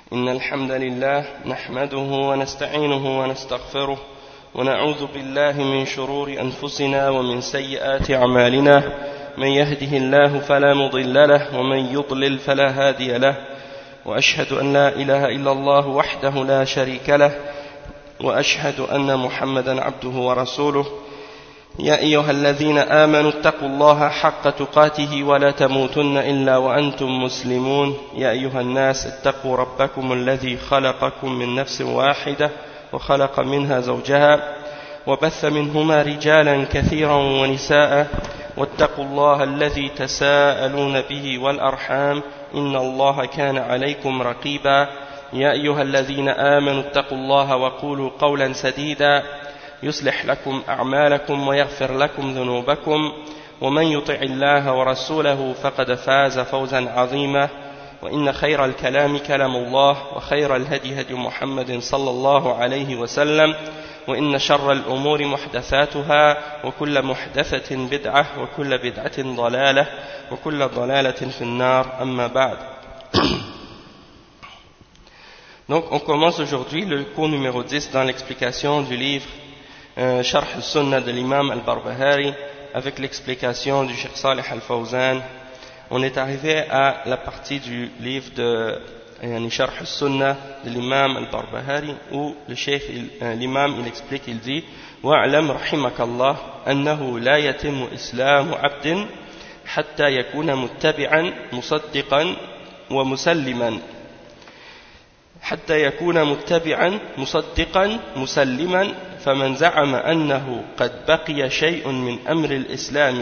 إن الحمد لله نحمده ونستعينه ونستغفره ونعوذ بالله من شرور أنفسنا ومن سيئات أعمالنا من يهده الله فلا مضل له ومن يضلل فلا هادي له وأشهد أن لا إله إلا الله وحده لا شريك له وأشهد أن محمدا عبده ورسوله يا أيها الذين آمنوا اتقوا الله حق تقاته ولا تموتن إلا وأنتم مسلمون يا أيها الناس اتقوا ربكم الذي خلقكم من نفس واحدة وخلق منها زوجها وبث منهما رجالا كثيرا ونساء واتقوا الله الذي تساءلون به والأرحام إن الله كان عليكم رقيبا يا أيها الذين آمنوا اتقوا الله وقولوا قولا سديدا يصلح لكم أعمالكم ويغفر لكم ذنوبكم ومن يطع الله ورسوله فقد فاز فوزا عظيما وإن خير الكلام كلام الله وخير الهدي هدي محمد صلى الله عليه وسلم وإن شر الأمور محدثاتها وكل محدثة بدعة وكل بدعة ضلالة وكل ضلالة في النار أما بعد. Donc on commence aujourd'hui le cours numéro 10 dans l'explication du livre Sharh al-Sunnah de l'imam al-Barbahari avec l'explication du Cheikh Salih al-Fawzan. On est arrivé à la partie du livre de Sharh al-Sunnah de l'imam al-Barbahari où le Cheikh, l'imam, il explique, il dit وَاعْلَمْ رَحِمَكَ اللَّهُ أَنَّهُ لَا يَتِمُّ إِسْلَامُ عَبْدٍ حَتَّى يَكُونَ مُتَّبِعًا مُصَدِّقًا وَمُسَلِّمًا حتى يكون متبعا مصدقا مسلما فمن زعم أنه قد بقي شيء من أمر الإسلام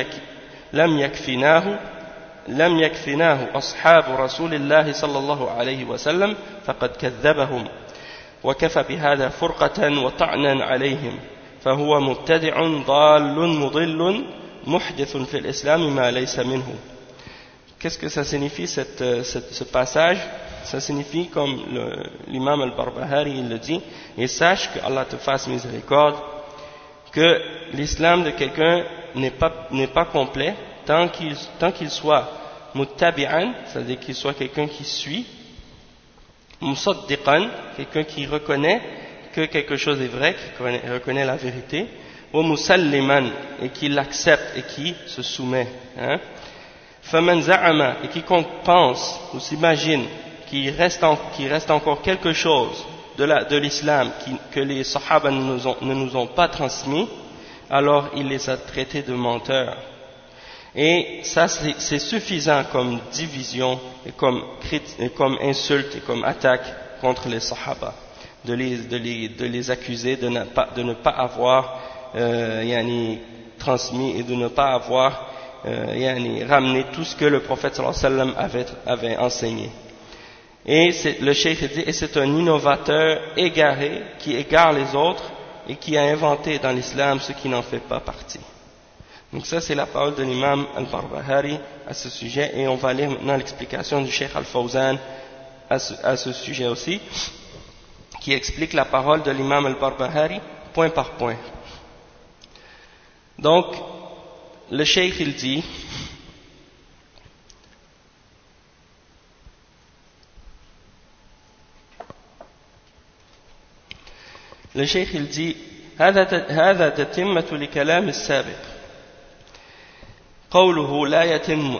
لم يكفناه أصحاب رسول الله صلى الله عليه وسلم فقد كذبهم وكفى بهذا فرقة وطعنا عليهم فهو مبتدع ضال مضل محدث في الإسلام ما ليس منه. Qu'est-ce que ça signifie ce passage? Ça signifie, comme l'imam al-Barbahari il le dit, et sache que Allah te fasse miséricorde, que l'islam de quelqu'un n'est pas complet tant qu'il soit muttabi'an, c'est-à-dire qu'il soit quelqu'un qui suit, musaddiqan, quelqu'un qui reconnaît que quelque chose est vrai, qui reconnaît la vérité, ou musalliman, et qui l'accepte et qui se soumet. Faman za'ama, et quiconque pense ou s'imagine qu'il reste encore quelque chose de l'islam que les sahaba ne nous ont pas transmis, alors il les a traités de menteurs. Et ça c'est suffisant comme division et comme insulte et comme attaque contre les sahaba, de les accuser de ne pas avoir transmis et de ne pas avoir ramené tout ce que le prophète sallallahu alayhi wa sallam avait enseigné. Et le cheikh dit, et c'est un innovateur égaré qui égare les autres et qui a inventé dans l'islam ce qui n'en fait pas partie. Donc ça c'est la parole de l'imam al-Barbahari à ce sujet, et on va lire maintenant l'explication du cheikh al-Fawzan à ce sujet aussi, qui explique la parole de l'imam al-Barbahari point par point. Donc le cheikh il dit le cheikh il dit هذا تتمة لكلام السابق قوله لا يتم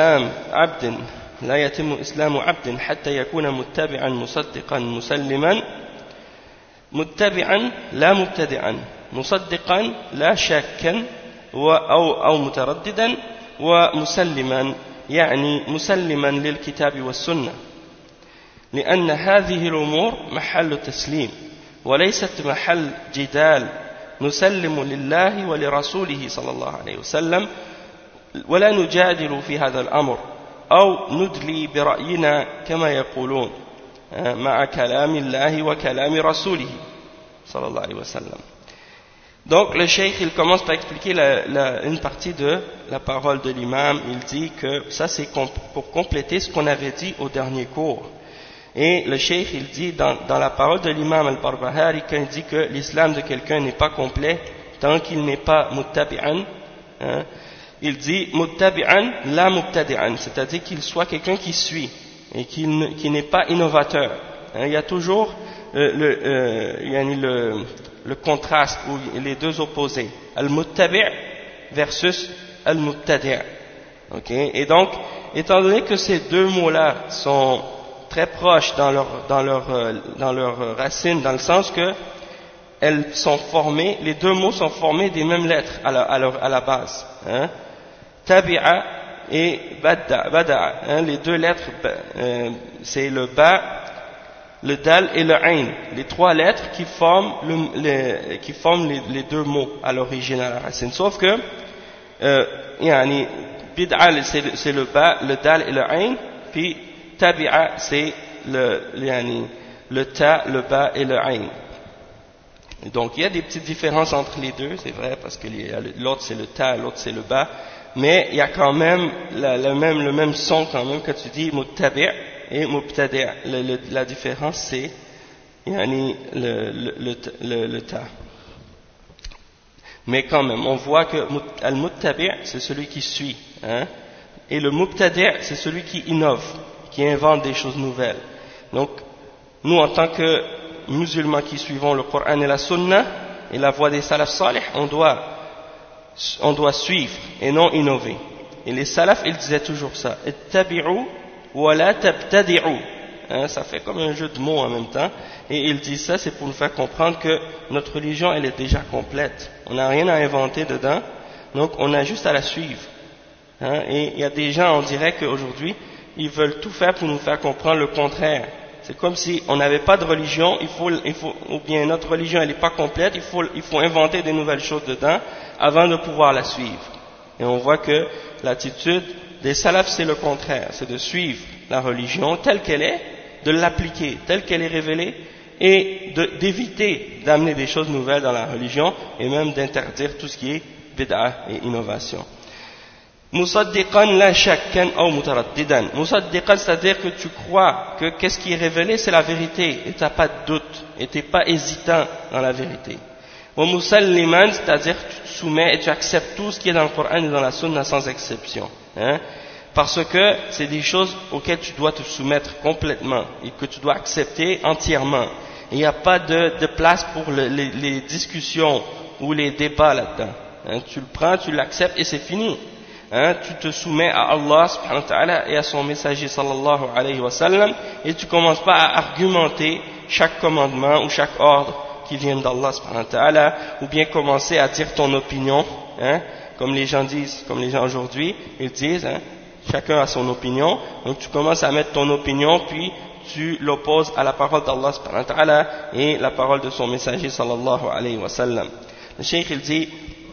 إسلام عبد حتى يكون متبعا مصدقا مسلما متبعا لا مبتدعا مصدقا لا شاكا أو مترددا ومسلما يعني مسلما للكتاب والسنة لأن هذه الأمور محل تسليم وليست محل جدال نسلم لله ولرسوله صلى الله عليه وسلم ولا نجادل في هذا الأمر أو ندلي برأينا كما يقولون مع كلام الله وكلام رسوله صلى الله عليه وسلم. Donc le cheikh il commence par expliquer une partie de la parole de l'imam. Il dit que ça c'est pour compléter ce qu'on avait dit au dernier cours. Et le cheikh il dit dans la parole de l'imam al-Barbahari, quand il dit que l'islam de quelqu'un n'est pas complet tant qu'il n'est pas muttabi'an, il dit muttabi'an la mubtadi'an, c'est-à-dire qu'il soit quelqu'un qui suit, et qui n'est pas innovateur. Il y a toujours le contraste ou les deux opposés, al-muttabi' versus al-mubtadi'. Okay? Et donc, étant donné que ces deux mots-là sont très proches dans leur racine, dans le sens que elles sont formées, les deux mots sont formés des mêmes lettres à la base. Hein? Tabi'a et bada'a. Hein? Les deux lettres, c'est le ba, le dal et le ain. Les trois lettres qui forment les deux mots à l'origine, à la racine. Sauf que, bid'a, c'est le ba, le dal et le ain, puis tabi'a, c'est le ta, le ba et le ain. Donc il y a des petites différences entre les deux, c'est vrai, parce que l'autre c'est le ta, l'autre c'est le ba, mais il y a quand même le même son quand même quand tu dis muttabi' et mubtadi'. La différence c'est le ta. Mais quand même, on voit que al-muttabi' c'est celui qui suit, hein, et le mubtadi' c'est celui qui innove, qui invente des choses nouvelles. Donc nous en tant que musulmans qui suivons le Coran et la Sunna et la voie des salaf salih, on doit suivre et non innover. Et les salaf, ils disaient toujours ça, ittabi'u wa la tabtadi'u. Ça fait comme un jeu de mots en même temps, et ils disent ça, c'est pour nous faire comprendre que notre religion, elle est déjà complète. On n'a rien à inventer dedans, donc on a juste à la suivre. Et il y a des gens, on dirait qu'aujourd'hui, ils veulent tout faire pour nous faire comprendre le contraire. C'est comme si on n'avait pas de religion, ou bien notre religion elle n'est pas complète, il faut inventer des nouvelles choses dedans avant de pouvoir la suivre. Et on voit que l'attitude des salafs c'est le contraire, c'est de suivre la religion telle qu'elle est, de l'appliquer telle qu'elle est révélée et d'éviter d'amener des choses nouvelles dans la religion et même d'interdire tout ce qui est bid'a et innovation. Musaddiqan la shakkan ou mutaraddidan. Musaddiqan, c'est-à-dire que tu crois que qu'est-ce qui est révélé, c'est la vérité, et tu n'as pas de doute, et tu n'es pas hésitant dans la vérité. Wa musalliman, c'est-à-dire que tu te soumets et tu acceptes tout ce qui est dans le Coran et dans la Sunna sans exception. Parce que c'est des choses auxquelles tu dois te soumettre complètement, et que tu dois accepter entièrement. Il n'y a pas de place pour les discussions ou les débats là-dedans. Tu le prends, tu l'acceptes et c'est fini. Tu te soumets à Allah subhanahu wa ta'ala et à son messager sallallahu alayhi wa sallam et tu commences pas à argumenter chaque commandement ou chaque ordre qui vient d'Allah subhanahu wa ta'ala, ou bien commencer à dire ton opinion, comme les gens disent, comme les gens aujourd'hui, ils disent, chacun a son opinion, donc tu commences à mettre ton opinion puis tu l'opposes à la parole d'Allah subhanahu wa ta'ala et la parole de son messager sallallahu alayhi wa sallam. Le cheikh il dit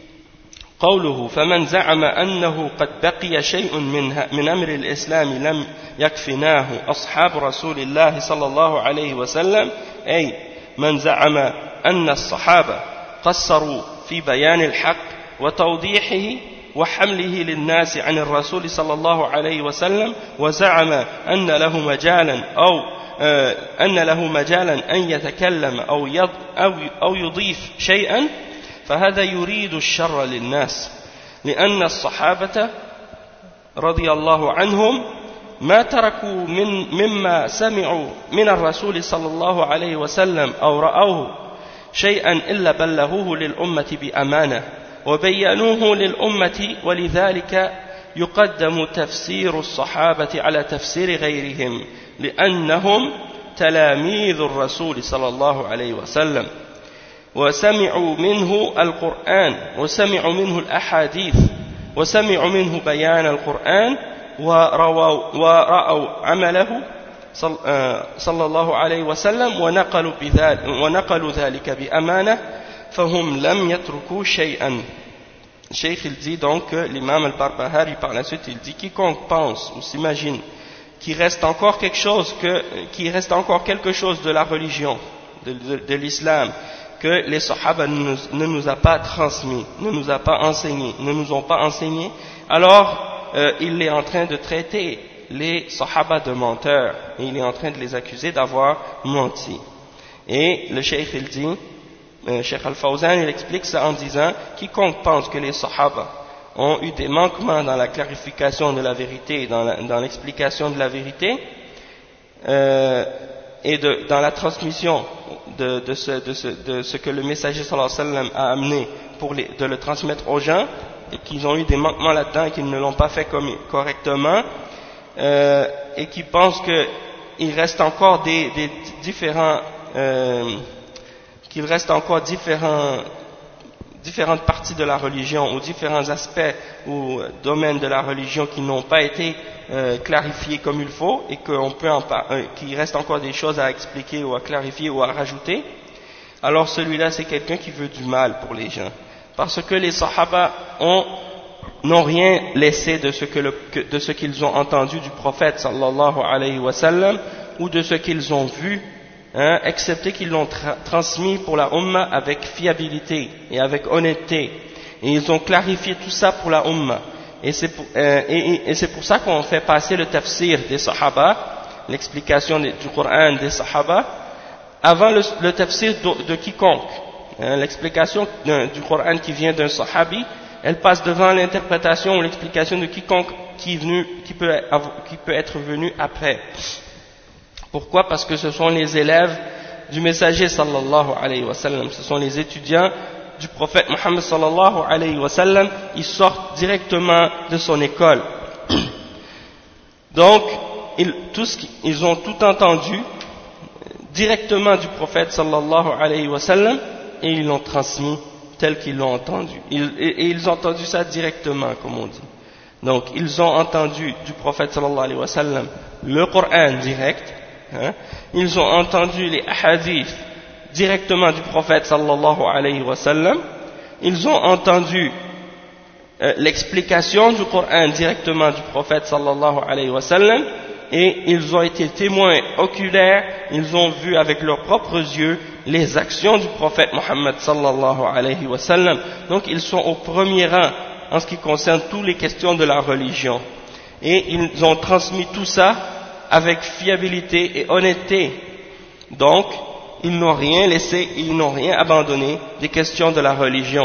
قوله فمن زعم أنه قد بقي شيء من أمر الإسلام لم يكفناه أصحاب رسول الله صلى الله عليه وسلم، أي من زعم أن الصحابة قصروا في بيان الحق وتوضيحه وحمله للناس عن الرسول صلى الله عليه وسلم، وزعم أن له مجالا أن يتكلم أو يضيف شيئا، فهذا يريد الشر للناس، لأن الصحابة رضي الله عنهم ما تركوا مما سمعوا من الرسول صلى الله عليه وسلم أو رأوه شيئا إلا بلغوه للأمة بأمانة وبينوه للأمة، ولذلك يقدم تفسير الصحابة على تفسير غيرهم لأنهم تلاميذ الرسول صلى الله عليه وسلم، وسمعوا منه القرآن وسمعوا منه الأحاديث وسمعوا منه بيان القرآن ورأوا عمله صلى الله عليه وسلم ونقلوا ذلك بأمانة فهم لم يتركوا شيئا. Le Cheikh il dit donc que l'imam al-Barbahari par la suite il dit quiconque pense ou s'imagine qu'il reste encore quelque chose de la religion de l'islam que les Sahaba ne nous a pas transmis, ne nous a pas enseigné, ne nous ont pas enseigné, alors il est en train de traiter les Sahaba de menteurs et il est en train de les accuser d'avoir menti. Et le Cheikh il dit, Cheikh Al-Fawzan il explique ça en disant quiconque pense que les Sahaba ont eu des manquements dans la clarification de la vérité, dans l'explication de la vérité, et dans la transmission de ce que le messager sallallahu alayhi wa sallam a amené de le transmettre aux gens, et qu'ils ont eu des manquements là-dedans et qu'ils ne l'ont pas fait correctement, et qui pensent qu'il reste encore qu'il reste encore différentes parties de la religion ou différents aspects ou domaines de la religion qui n'ont pas été clarifiés comme il faut, et qu'il reste encore des choses à expliquer ou à clarifier ou à rajouter, alors celui-là c'est quelqu'un qui veut du mal pour les gens, parce que les sahaba n'ont rien laissé de ce qu'ils ont entendu du prophète sallallahu alayhi wa sallam ou de ce qu'ils ont vu, excepté qu'ils l'ont transmis pour la Ummah avec fiabilité et avec honnêteté, et ils ont clarifié tout ça pour la Ummah, et c'est pour ça qu'on fait passer le tafsir des Sahaba, l'explication du Coran des Sahaba, avant le tafsir de quiconque. L'explication du Coran qui vient d'un Sahabi, elle passe devant l'interprétation ou l'explication de quiconque qui peut être venu après. Pourquoi? Parce que ce sont les élèves du messager sallallahu alayhi wa sallam, ce sont les étudiants du prophète Muhammad sallallahu alayhi wa sallam, ils sortent directement de son école. Donc, ils ont tout entendu directement du prophète sallallahu alayhi wa sallam, et ils l'ont transmis tel qu'ils l'ont entendu. Et ils ont entendu ça directement, comme on dit. Donc, ils ont entendu du prophète sallallahu alayhi wa sallam le Coran direct, ils ont entendu les hadiths directement du prophète sallallahu alayhi wa sallam, ils ont entendu l'explication du Coran directement du prophète sallallahu alayhi wa sallam, et ils ont été témoins oculaires, ils ont vu avec leurs propres yeux les actions du prophète Muhammad sallallahu alayhi wa sallam. Donc ils sont au premier rang en ce qui concerne toutes les questions de la religion, et ils ont transmis tout ça avec fiabilité et honnêteté. Donc ils n'ont rien laissé, ils n'ont rien abandonné des questions de la religion.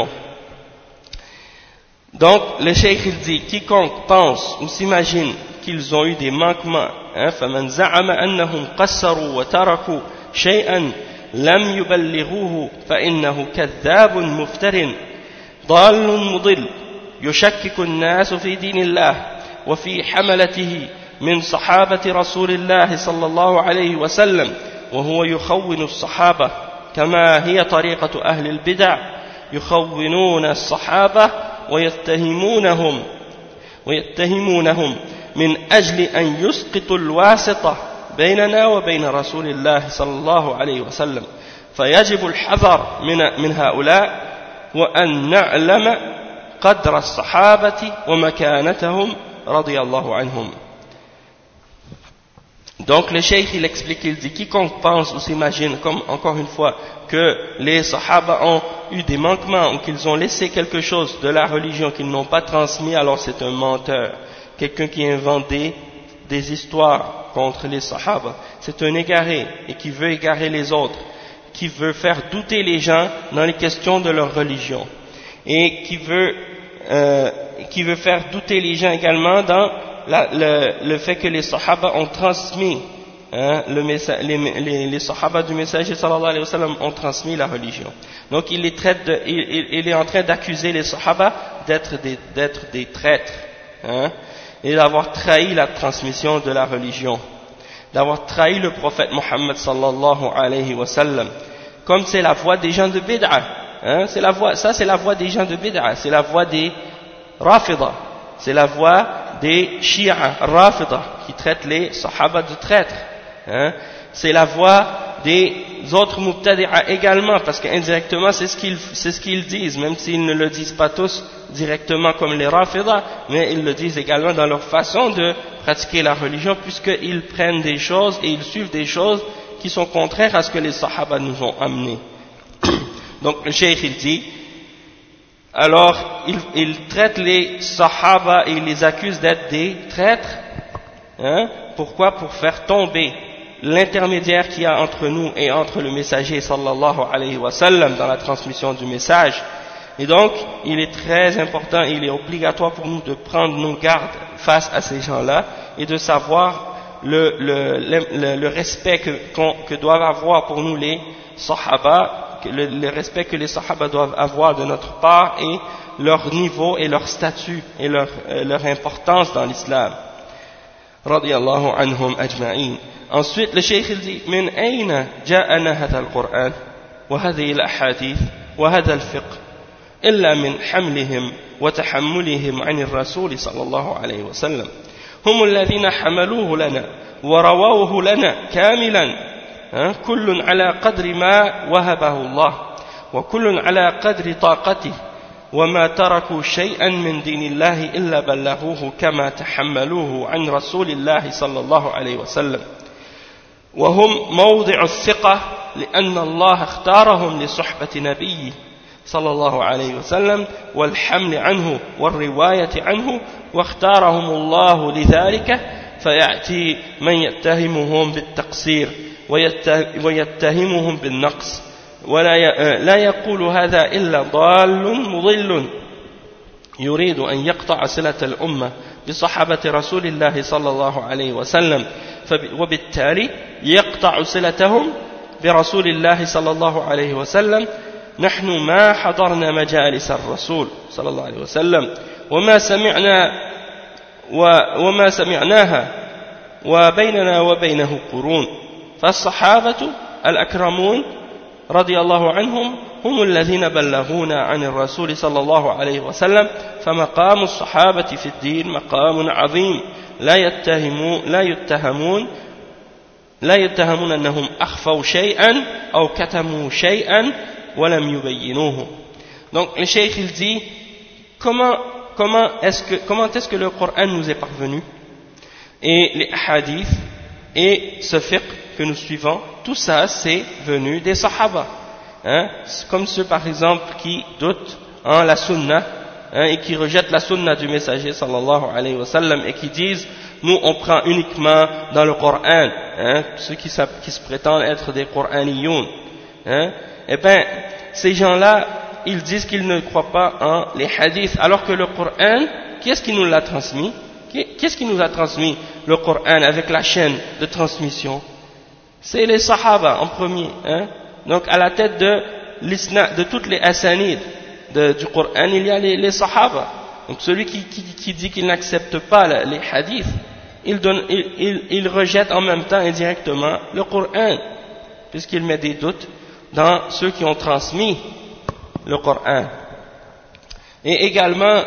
Donc le cheikh il dit, quiconque pense ou s'imagine qu'ils ont eu des manquements, فمن زعم أنهم قصروا وتركوا شيئا لم يبلغوه فإنه كذاب مفتر ضال مضل يشكك الناس في دين الله وفي حملته من صحابة رسول الله صلى الله عليه وسلم، وهو يخون الصحابة كما هي طريقة أهل البدع، يخونون الصحابة ويتهمونهم من أجل أن يسقطوا الواسطة بيننا وبين رسول الله صلى الله عليه وسلم، فيجب الحذر من هؤلاء وأن نعلم قدر الصحابة ومكانتهم رضي الله عنهم. Donc le cheikh il explique, il dit, quiconque pense ou s'imagine, comme encore une fois, que les sahaba ont eu des manquements ou qu'ils ont laissé quelque chose de la religion qu'ils n'ont pas transmis, alors c'est un menteur, quelqu'un qui invente des histoires contre les sahaba, c'est un égaré et qui veut égarer les autres, qui veut faire douter les gens dans les questions de leur religion, et qui veut faire douter les gens également dans le fait que les sahaba ont transmis, les sahaba du messager sallallahu alayhi wa sallam ont transmis la religion. Donc il est en train d'accuser les sahaba d'être des traîtres, et d'avoir trahi la transmission de la religion, d'avoir trahi le prophète Muhammad sallallahu alayhi wa sallam, comme c'est la voie des gens de bid'a, c'est la voie des gens de bid'a, c'est la voie des Rafida, c'est la voie des Shia Rafida qui traitent les Sahaba de traîtres, c'est la voie des autres Mubtadi'a également, parce qu'indirectement c'est ce qu'ils disent, même s'ils ne le disent pas tous directement comme les Rafida, mais ils le disent également dans leur façon de pratiquer la religion, puisqu'ils prennent des choses et ils suivent des choses qui sont contraires à ce que les Sahaba nous ont amené. Donc le cheikh il dit, alors il traite les Sahaba et il les accuse d'être des traîtres. Pourquoi? Pour faire tomber l'intermédiaire qu'il y a entre nous et entre le messager sallallahu alayhi wa sallam dans la transmission du message. Et donc il est très important, il est obligatoire pour nous de prendre nos gardes face à ces gens-là et de savoir le respect que doivent avoir pour nous les sahaba, le respect que les sahaba doivent avoir de notre part et leur niveau et leur statut et leur importance dans l'islam. Radiyallahu anhum ajma'in. Ensuite, le cheikh il dit من أين جاءنا هذا القرآن وهذه الأحاديث وهذا الفقه إلا من حملهم وتحملهم عن الرسول صلى الله عليه وسلم هم الذين حملوه لنا ورووه لنا كاملا كل على قدر ما وهبه الله وكل على قدر طاقته وما تركوا شيئا من دين الله إلا بلغوه كما تحملوه عن رسول الله صلى الله عليه وسلم وهم موضع الثقة لأن الله اختارهم لصحبة نبيه صلى الله عليه وسلم والحمل عنه والرواية عنه واختارهم الله لذلك فيأتي من يتهمهم بالتقصير ويتهمهم بالنقص لا يقول هذا إلا ضال مضل يريد أن يقطع صلة الأمة بصحابة رسول الله صلى الله عليه وسلم وبالتالي يقطع صلتهم برسول الله صلى الله عليه وسلم نحن ما حضرنا مجالس الرسول صلى الله عليه وسلم وما سمعناها وبيننا وبينه قرون فالصحابة الأكرمون رضي الله عنهم هم الذين بلغونا عن الرسول صلى الله عليه وسلم فمقام الصحابة في الدين مقام عظيم لا يتهمون أنهم أخفوا شيئا أو كتموا شيئا ولم يبينوه. Donc le cheikh il dit comment est-ce que le Coran nous est parvenu et les hadiths et ce fiqh que nous suivons, tout ça c'est venu des sahaba, comme ceux par exemple qui doutent en la sunna et qui rejettent la sunna du messager sallallahu alayhi wa sallam et qui disent nous on prend uniquement dans le Coran, ceux qui se prétendent être des Coraniyoun, et bien ces gens-là ils disent qu'ils ne croient pas en les hadiths alors que le Coran, qui est-ce qui nous l'a transmis? Qu'est-ce qui nous a transmis le Coran avec la chaîne de transmission? C'est les Sahaba en premier, donc à la tête de toutes les asanides du Coran il y a les Sahaba. Donc celui qui dit qu'il n'accepte pas les hadiths, il rejette en même temps indirectement le Coran, puisqu'il met des doutes dans ceux qui ont transmis le Coran. Et également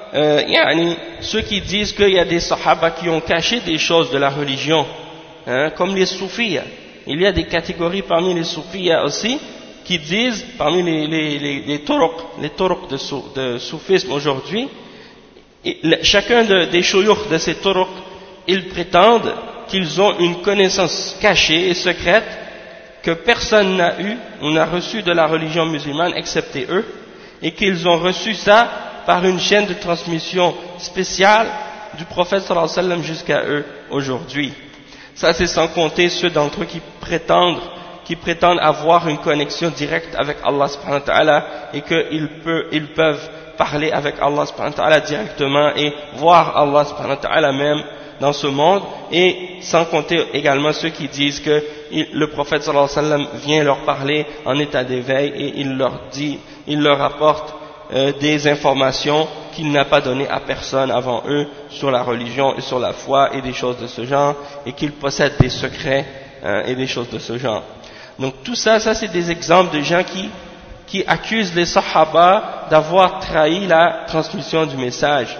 ceux qui disent qu'il y a des Sahaba qui ont caché des choses de la religion, comme les soufis. Il y a des catégories parmi les soufis aussi qui disent, parmi les turuq de soufisme aujourd'hui, chacun des shuyukh de ces turuq, ils prétendent qu'ils ont une connaissance cachée et secrète que personne n'a eu ou n'a reçu de la religion musulmane excepté eux, et qu'ils ont reçu ça par une chaîne de transmission spéciale du prophète sallallahu alayhi wa sallam jusqu'à eux aujourd'hui. Ça c'est sans compter ceux d'entre eux qui prétendent avoir une connexion directe avec Allah subhanahu wa ta'ala et qu'ils peuvent parler avec Allah subhanahu wa ta'ala directement et voir Allah subhanahu wa ta'ala même dans ce monde, et sans compter également ceux qui disent que le prophète sallallahu alayhi wa sallam vient leur parler en état d'éveil et il leur apporte des informations qu'il n'a pas données à personne avant eux sur la religion et sur la foi et des choses de ce genre, et qu'il possède des secrets et des choses de ce genre. Donc tout ça c'est des exemples de gens qui accusent les sahaba d'avoir trahi la transmission du message,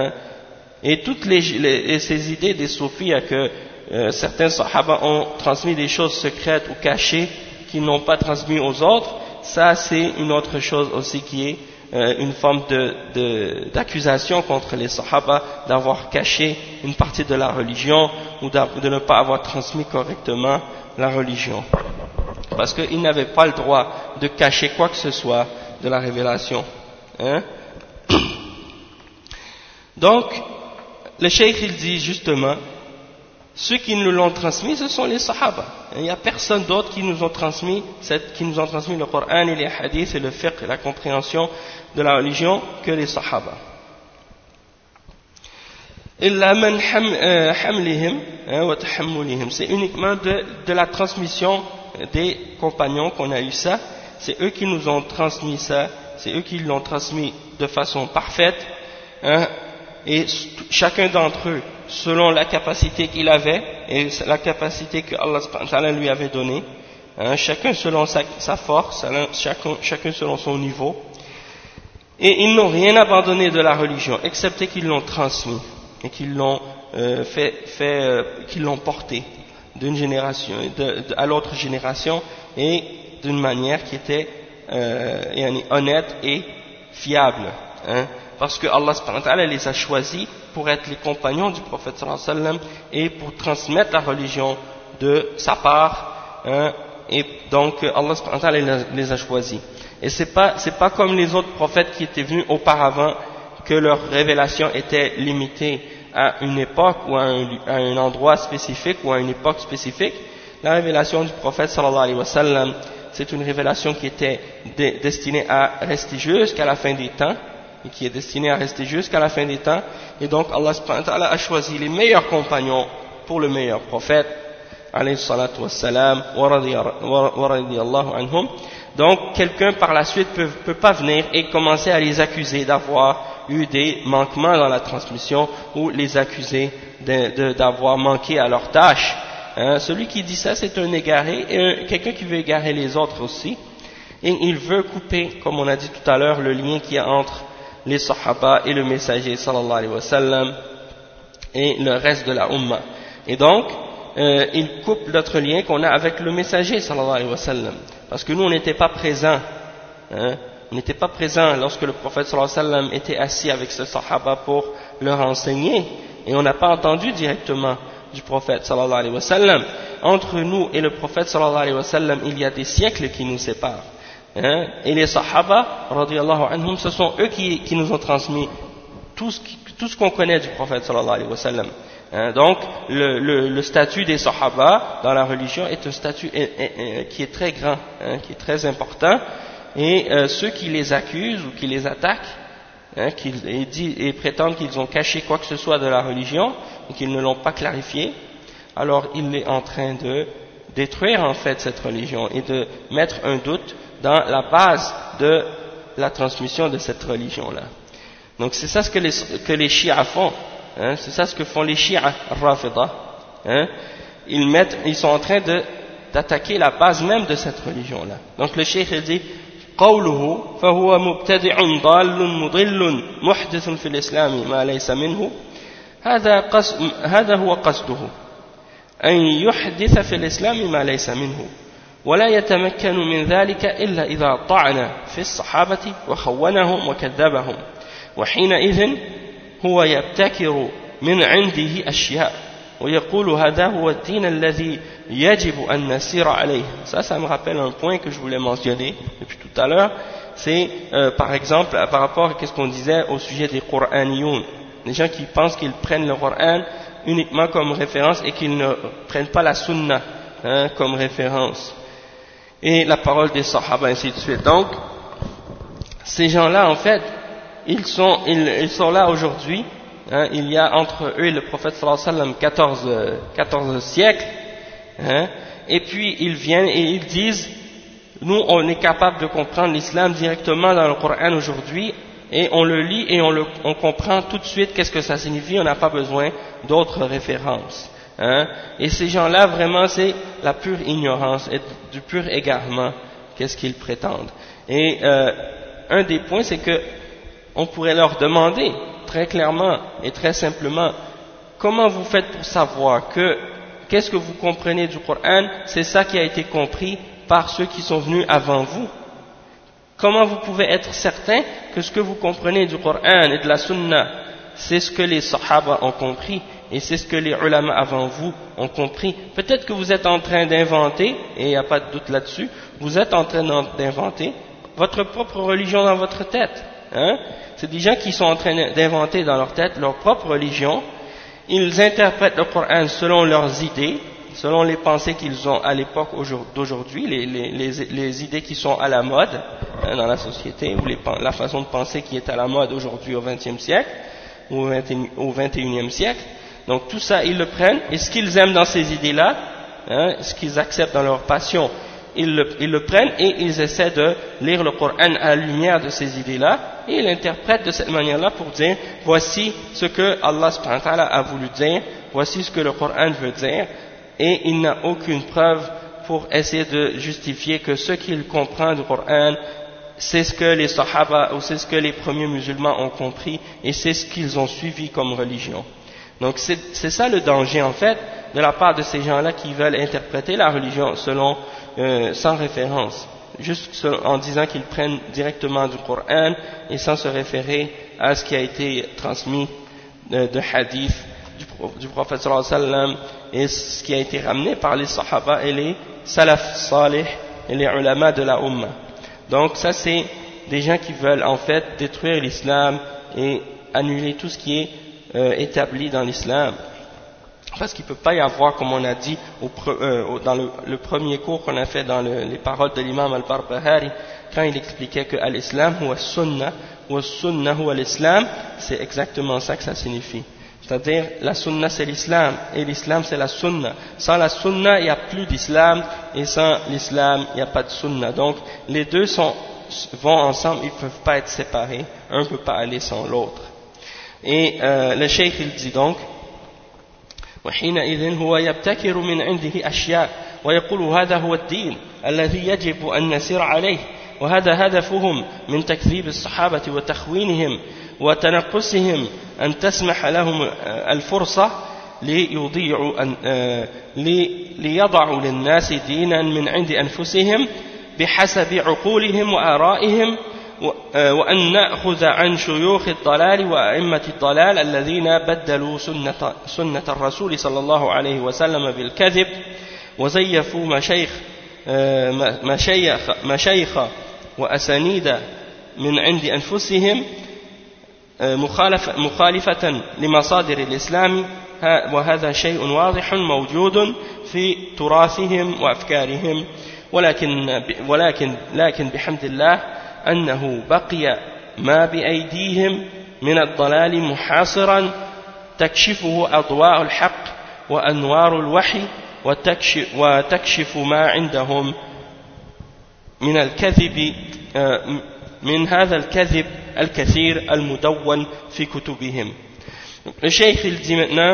et toutes ces idées des soufis que certains sahaba ont transmis des choses secrètes ou cachées qu'ils n'ont pas transmis aux autres, ça c'est une autre chose aussi qui est une forme d'accusation contre les sahaba d'avoir caché une partie de la religion ou de ne pas avoir transmis correctement la religion, parce qu'ils n'avaient pas le droit de cacher quoi que ce soit de la révélation, Donc le cheikh il dit justement, ceux qui nous l'ont transmis ce sont les sahaba. Il n'y a personne d'autre qui nous ont transmis le Coran et les hadiths et le fiqh, la compréhension de la religion que les sahaba. إلا من حملهم وتحملهم. C'est uniquement de la transmission des compagnons qu'on a eu ça. C'est eux qui nous ont transmis ça. C'est eux qui l'ont transmis de façon parfaite. Et chacun d'entre eux, selon la capacité qu'il avait et la capacité que Allah subhanahu wa ta'ala lui avait donnée, chacun selon sa force, chacun selon son niveau, et ils n'ont rien abandonné de la religion excepté qu'ils l'ont transmis et qu'ils l'ont qu'ils l'ont porté d'une génération à l'autre génération et d'une manière qui était honnête et fiable, parce que Allah subhanahu wa ta'ala les a choisis pour être les compagnons du prophète sallallahu alayhi wa sallam et pour transmettre la religion de sa part, et donc Allah subhanahu wa ta'ala les a choisis. Et c'est pas comme les autres prophètes qui étaient venus auparavant, que leur révélation était limitée à une époque ou à un endroit spécifique ou à une époque spécifique. La révélation du prophète sallallahu alayhi wa sallam, c'est une révélation qui était destinée à rester jusqu'à la fin des temps, et qui est destinée à rester jusqu'à la fin des temps. Et donc Allah subhanahu wa ta'ala a choisi les meilleurs compagnons pour le meilleur prophète, alayhi salatu wassalam, wa radiyallahu anhum. Donc quelqu'un par la suite peut pas venir et commencer à les accuser d'avoir eu des manquements dans la transmission, ou les accuser d'avoir manqué à leur tâche. Celui qui dit ça, c'est un égaré, et quelqu'un qui veut égarer les autres aussi, et il veut couper, comme on a dit tout à l'heure, le lien qu'il y a entre les sahaba et le messager sallallahu alayhi wa sallam et le reste de la umma. Et donc il coupe notre lien qu'on a avec le messager sallallahu alayhi wa sallam, parce que nous on n'était pas présents, on n'était pas présents lorsque le prophète sallallahu alayhi wa sallam était assis avec ce sahaba pour leur enseigner, et on n'a pas entendu directement du prophète sallallahu alayhi wa sallam. Entre nous et le prophète sallallahu alayhi wa sallam, il y a des siècles qui nous séparent, et les sahaba radiyallahu anhum, ce sont eux qui nous ont transmis tout ce qu'on connaît du prophète sallallahu alayhi wa sallam. Donc le statut des sahaba dans la religion est un statut qui est très grand, qui est très important, et ceux qui les accusent ou qui les attaquent, et prétendent qu'ils ont caché quoi que ce soit de la religion et qu'ils ne l'ont pas clarifié, alors il est en train de détruire en fait cette religion et de mettre un doute dans la base de la transmission de cette religion-là. Donc c'est ça ce que les chiites font, c'est ça ce que font les chiites Rafida, ils sont en train d'attaquer la base même de cette religion-là. Donc le cheikh dit قوله فهو مبتدع ضال مضل محدث في الإسلام ما ليس منه هذا هو قصده أن يحدث في الإسلام ما ليس منه ولا يتمكن من ذلك إلا إذا طعن في الصحابة وخونهم وكذبهم وحينئذ هو يبتكر من عنده أشياء ويقول هذا هو الدين الذي يجب أن نسير عليه. Ça me rappelle un point que je voulais mentionner depuis tout à l'heure. C'est par exemple par rapport à ce qu'on disait au sujet des Qur'aniyoun, les gens qui pensent qu'ils prennent le Coran uniquement comme référence et qu'ils ne prennent pas la Sunna comme référence, et la parole des Sahaba, ainsi de suite. Donc ces gens-là en fait ils sont là aujourd'hui. Il y a entre eux et le prophète sallallahu alayhi wa sallam 14 siècles, et puis ils viennent et ils disent nous on est capable de comprendre l'islam directement dans le Coran aujourd'hui, et on le lit et on comprend tout de suite qu'est-ce que ça signifie, on n'a pas besoin d'autres références, et ces gens-là vraiment c'est la pure ignorance et du pur égarement, qu'est-ce qu'ils prétendent. Et un des points c'est que on pourrait leur demander très clairement et très simplement, comment vous faites pour savoir que qu'est-ce que vous comprenez du Coran, c'est ça qui a été compris par ceux qui sont venus avant vous? Comment vous pouvez être certain que ce que vous comprenez du Coran et de la Sunna, c'est ce que les Sahaba ont compris et c'est ce que les ulama avant vous ont compris? Peut-être que vous êtes en train d'inventer, et il n'y a pas de doute là-dessus, vous êtes en train d'inventer votre propre religion dans votre tête. C'est des gens qui sont en train d'inventer dans leur tête leur propre religion. Ils interprètent le Coran selon leurs idées, selon les pensées qu'ils ont à l'époque d'aujourd'hui, les idées qui sont à la mode dans la société, ou la façon de penser qui est à la mode aujourd'hui au XXe siècle. au XXIe siècle. Donc tout ça, ils le prennent, et ce qu'ils aiment dans ces idées-là, ce qu'ils acceptent dans leur passion, ils le prennent et ils essaient de lire le Coran à la lumière de ces idées-là, et ils l'interprètent de cette manière-là pour dire, voici ce que Allah subhanahu wa ta'ala a voulu dire, voici ce que le Coran veut dire, et il n'a aucune preuve pour essayer de justifier que ce qu'il comprend du Coran, c'est ce que les Sahaba ou c'est ce que les premiers musulmans ont compris, et c'est ce qu'ils ont suivi comme religion. Donc c'est ça le danger en fait de la part de ces gens-là qui veulent interpréter la religion sans référence, juste en disant qu'ils prennent directement du Coran et sans se référer à ce qui a été transmis de hadith du prophète sallallahu alayhi wa sallam et ce qui a été ramené par les Sahaba et les Salaf Salih et les ulama de la Ummah. Donc ça c'est des gens qui veulent en fait détruire l'islam et annuler tout ce qui est établi dans l'islam, parce qu'il ne peut pas y avoir, comme on a dit dans le premier cours qu'on a fait dans les paroles de l'imam al-Barbahari, quand il expliquait que al-Islam huwa sunnah huwa l'islam, c'est exactement ça que ça signifie. C'est-à-dire la sunna c'est l'islam et l'islam c'est la sunna. Sans la sunna il n'y a plus d'islam et sans l'islam il n'y a pas de sunna. Donc les deux vont ensemble, ils ne peuvent pas être séparés, un ne peut pas aller sans l'autre. Et le cheikh il dit donc وحينئذ هو يبتكر من عنده أشياء ويقول هذا هو الدين الذي يجب أن نسير عليه وهذا هدفهم من تكذيب الصحابة وتخوينهم وتنقصهم أن تسمح لهم الفرصة ليضعوا للناس دينا من عند أنفسهم بحسب عقولهم وآرائهم وأن نأخذ عن شيوخ الضلال وأئمة الضلال الذين بدلوا سنة الرسول صلى الله عليه وسلم بالكذب وزيفوا مشايخ وأسانيد من عند أنفسهم مخالفة لمصادر الإسلام وهذا شيء واضح موجود في تراثهم وأفكارهم لكن بحمد الله أنه بقي ما بأيديهم من الضلال محاصرا تكشفه أضواء الحق وأنوار الوحي وتكشف ما عندهم من الكذب من هذا الكذب الكثير المدون في كتبهم. Le cheikh il dit maintenant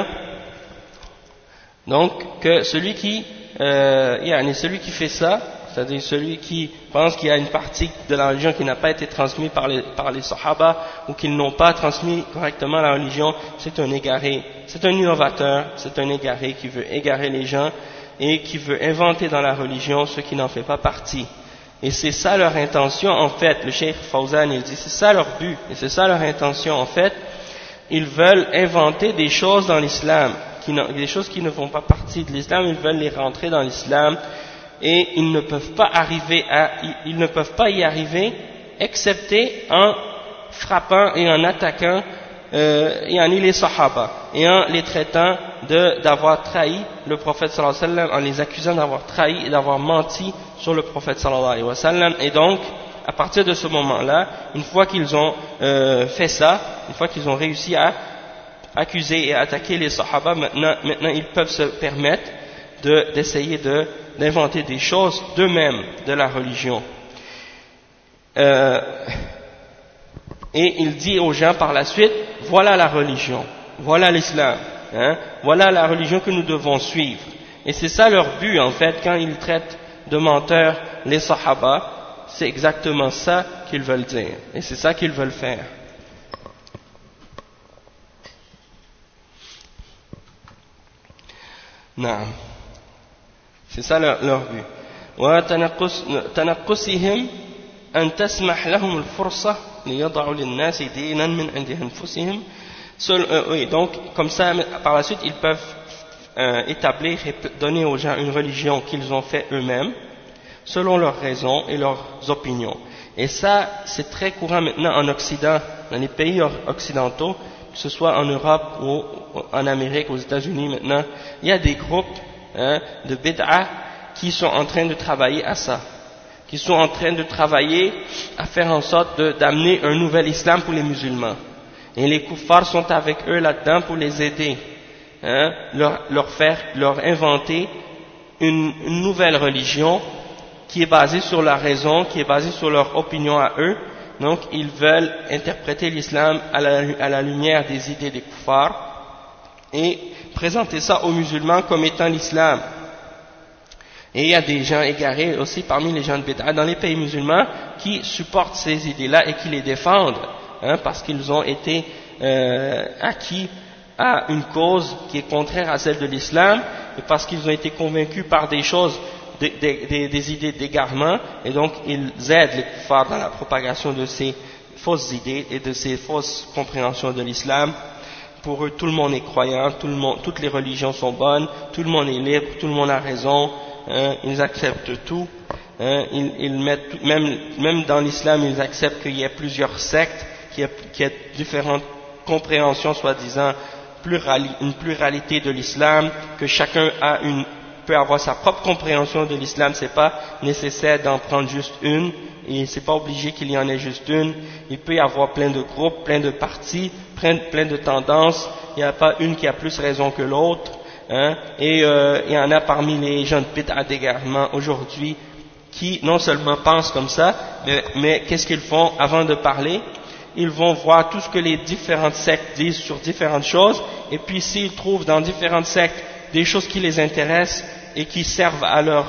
donc que celui qui fait ça, c'est-à-dire celui qui pense qu'il y a une partie de la religion qui n'a pas été transmise par les Sahaba ou qu'ils n'ont pas transmis correctement la religion, c'est un égaré, c'est un innovateur, c'est un égaré qui veut égarer les gens et qui veut inventer dans la religion ce qui n'en fait pas partie. Et c'est ça leur intention en fait, le Cheikh Fawzan il dit c'est ça leur but et c'est ça leur intention en fait. Ils veulent inventer des choses dans l'islam, des choses qui ne font pas partie de l'islam, ils veulent les rentrer dans l'islam et ils ne peuvent pas y arriver excepté en frappant et en attaquant les Sahaba et en les traitant d'avoir trahi le prophète sallallahu alayhi wa sallam, en les accusant d'avoir trahi et d'avoir menti sur le prophète sallallahu alayhi wa sallam. Et donc à partir de ce moment-là, une fois qu'ils ont fait ça, une fois qu'ils ont réussi à accuser et attaquer les Sahaba, maintenant ils peuvent se permettre d'essayer d'inventer des choses d'eux-mêmes de la religion. Et il dit aux gens par la suite, voilà la religion, voilà l'islam, voilà la religion que nous devons suivre. Et c'est ça leur but en fait, quand ils traitent de menteurs les Sahaba, c'est exactement ça qu'ils veulent dire, et c'est ça qu'ils veulent faire. Non. C'est ça leur but. وتنقصهم أن تسمح لهم الفرصة ليضعوا للناس دينا من عند أنفسهم. Oui, donc comme ça par la suite ils peuvent établir et donner aux gens une religion qu'ils ont fait eux-mêmes selon leurs raisons et leurs opinions. Et ça c'est très courant maintenant en Occident, dans les pays occidentaux, que ce soit en Europe ou en Amérique, aux États-Unis maintenant, il y a des groupes de bid'a qui sont en train de travailler à ça, qui sont en train de travailler à faire en sorte d'amener un nouvel islam pour les musulmans. Et les kuffars sont avec eux là-dedans pour les aider, hein, leur inventer une nouvelle religion qui est basée sur la raison, qui est basée sur leur opinion à eux. Donc ils veulent interpréter l'islam à la lumière des idées des kuffars et présenter ça aux musulmans comme étant l'islam. Et il y a des gens égarés aussi parmi les gens de bid'a dans les pays musulmans qui supportent ces idées-là et qui les défendent, hein, parce qu'ils ont été acquis à une cause qui est contraire à celle de l'islam et parce qu'ils ont été convaincus par des choses, des idées d'égarement, et donc ils aident les kuffars dans la propagation de ces fausses idées et de ces fausses compréhensions de l'islam. Pour eux, tout le monde est croyant, toutes les religions sont bonnes, tout le monde est libre, tout le monde a raison, hein, ils acceptent tout, hein, ils mettent, même dans l'islam, ils acceptent qu'il y ait plusieurs sectes, qu'il y ait différentes compréhensions, soi-disant, une pluralité de l'islam, que chacun peut avoir sa propre compréhension de l'islam, c'est pas nécessaire d'en prendre juste une, et c'est pas obligé qu'il y en ait juste une, il peut y avoir plein de groupes, plein de partis, plein de tendances, il n'y a pas une qui a plus raison que l'autre, hein, et il y en a parmi les gens de bid'a d'égarement aujourd'hui qui non seulement pensent comme ça, mais qu'est-ce qu'ils font avant de parler? Ils vont voir tout ce que les différentes sectes disent sur différentes choses, et puis s'ils trouvent dans différentes sectes des choses qui les intéressent et qui servent à leur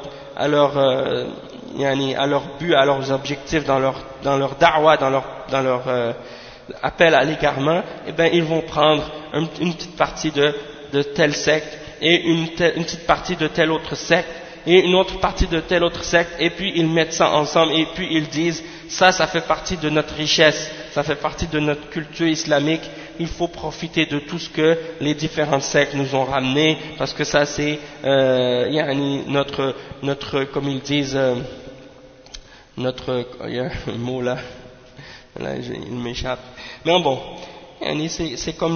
but, à leurs objectifs, dans leur da'wah, dans leur appel à l'égarement, eh bien ils vont prendre une petite partie de telle secte et une petite partie de telle autre secte et une autre partie de telle autre secte, et puis ils mettent ça ensemble et puis ils disent ça fait partie de notre richesse, ça fait partie de notre culture islamique, il faut profiter de tout ce que les différentes sectes nous ont ramené, parce que ça c'est notre comme ils disent il y a un mot là il m'échappe, mais bon c'est comme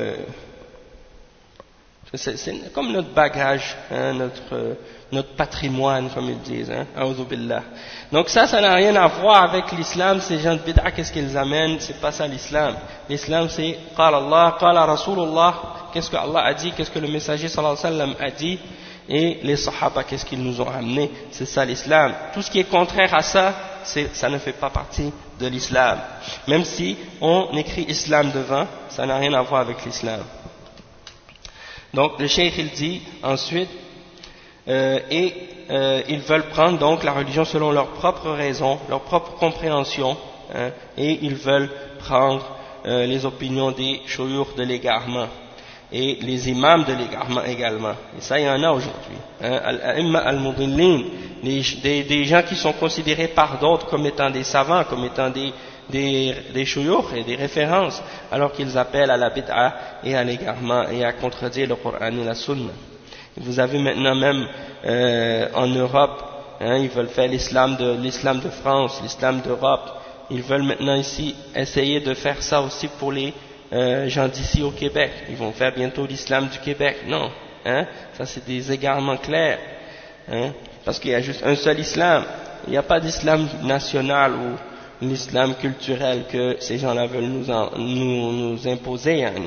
c'est comme notre bagage, hein, notre patrimoine, comme ils disent, hein, a'udhu billah. Donc ça n'a rien à voir avec l'islam. Ces gens de bid'a, qu'est-ce qu'ils amènent? C'est pas ça l'islam. L'islam c'est qala Allah, qala Rasulullah, qu'est-ce que Allah a dit, qu'est-ce que le messager sallallahu alayhi wa sallam a dit, et les sahaba, qu'est-ce qu'ils nous ont amené. C'est ça l'islam. Tout ce qui est contraire à ça, ça ne fait pas partie de l'islam. Même si on écrit islam devant, ça n'a rien à voir avec l'islam. Donc le cheikh il dit ensuite ils veulent prendre donc la religion selon leur propre raison, leur propre compréhension, hein, et ils veulent prendre les opinions des shuyukh de l'égarement et les imams de l'égarement également, et ça il y en a aujourd'hui, hein, al-a'imma al-mudillin, des gens qui sont considérés par d'autres comme étant des savants, comme étant des shuyukh et des références, alors qu'ils appellent à la bid'a et à l'égarement et à contredire le Coran et la Sunna. Vous avez maintenant même en Europe, hein, ils veulent faire l'islam de France, l'islam d'Europe. Ils veulent maintenant ici essayer de faire ça aussi pour les gens d'ici au Québec. Ils vont faire bientôt l'islam du Québec. Non, hein, ça c'est des égarements clairs, hein, parce qu'il y a juste un seul islam. Il n'y a pas d'islam national ou l'islam culturel que ces gens-là veulent nous imposer. Hein.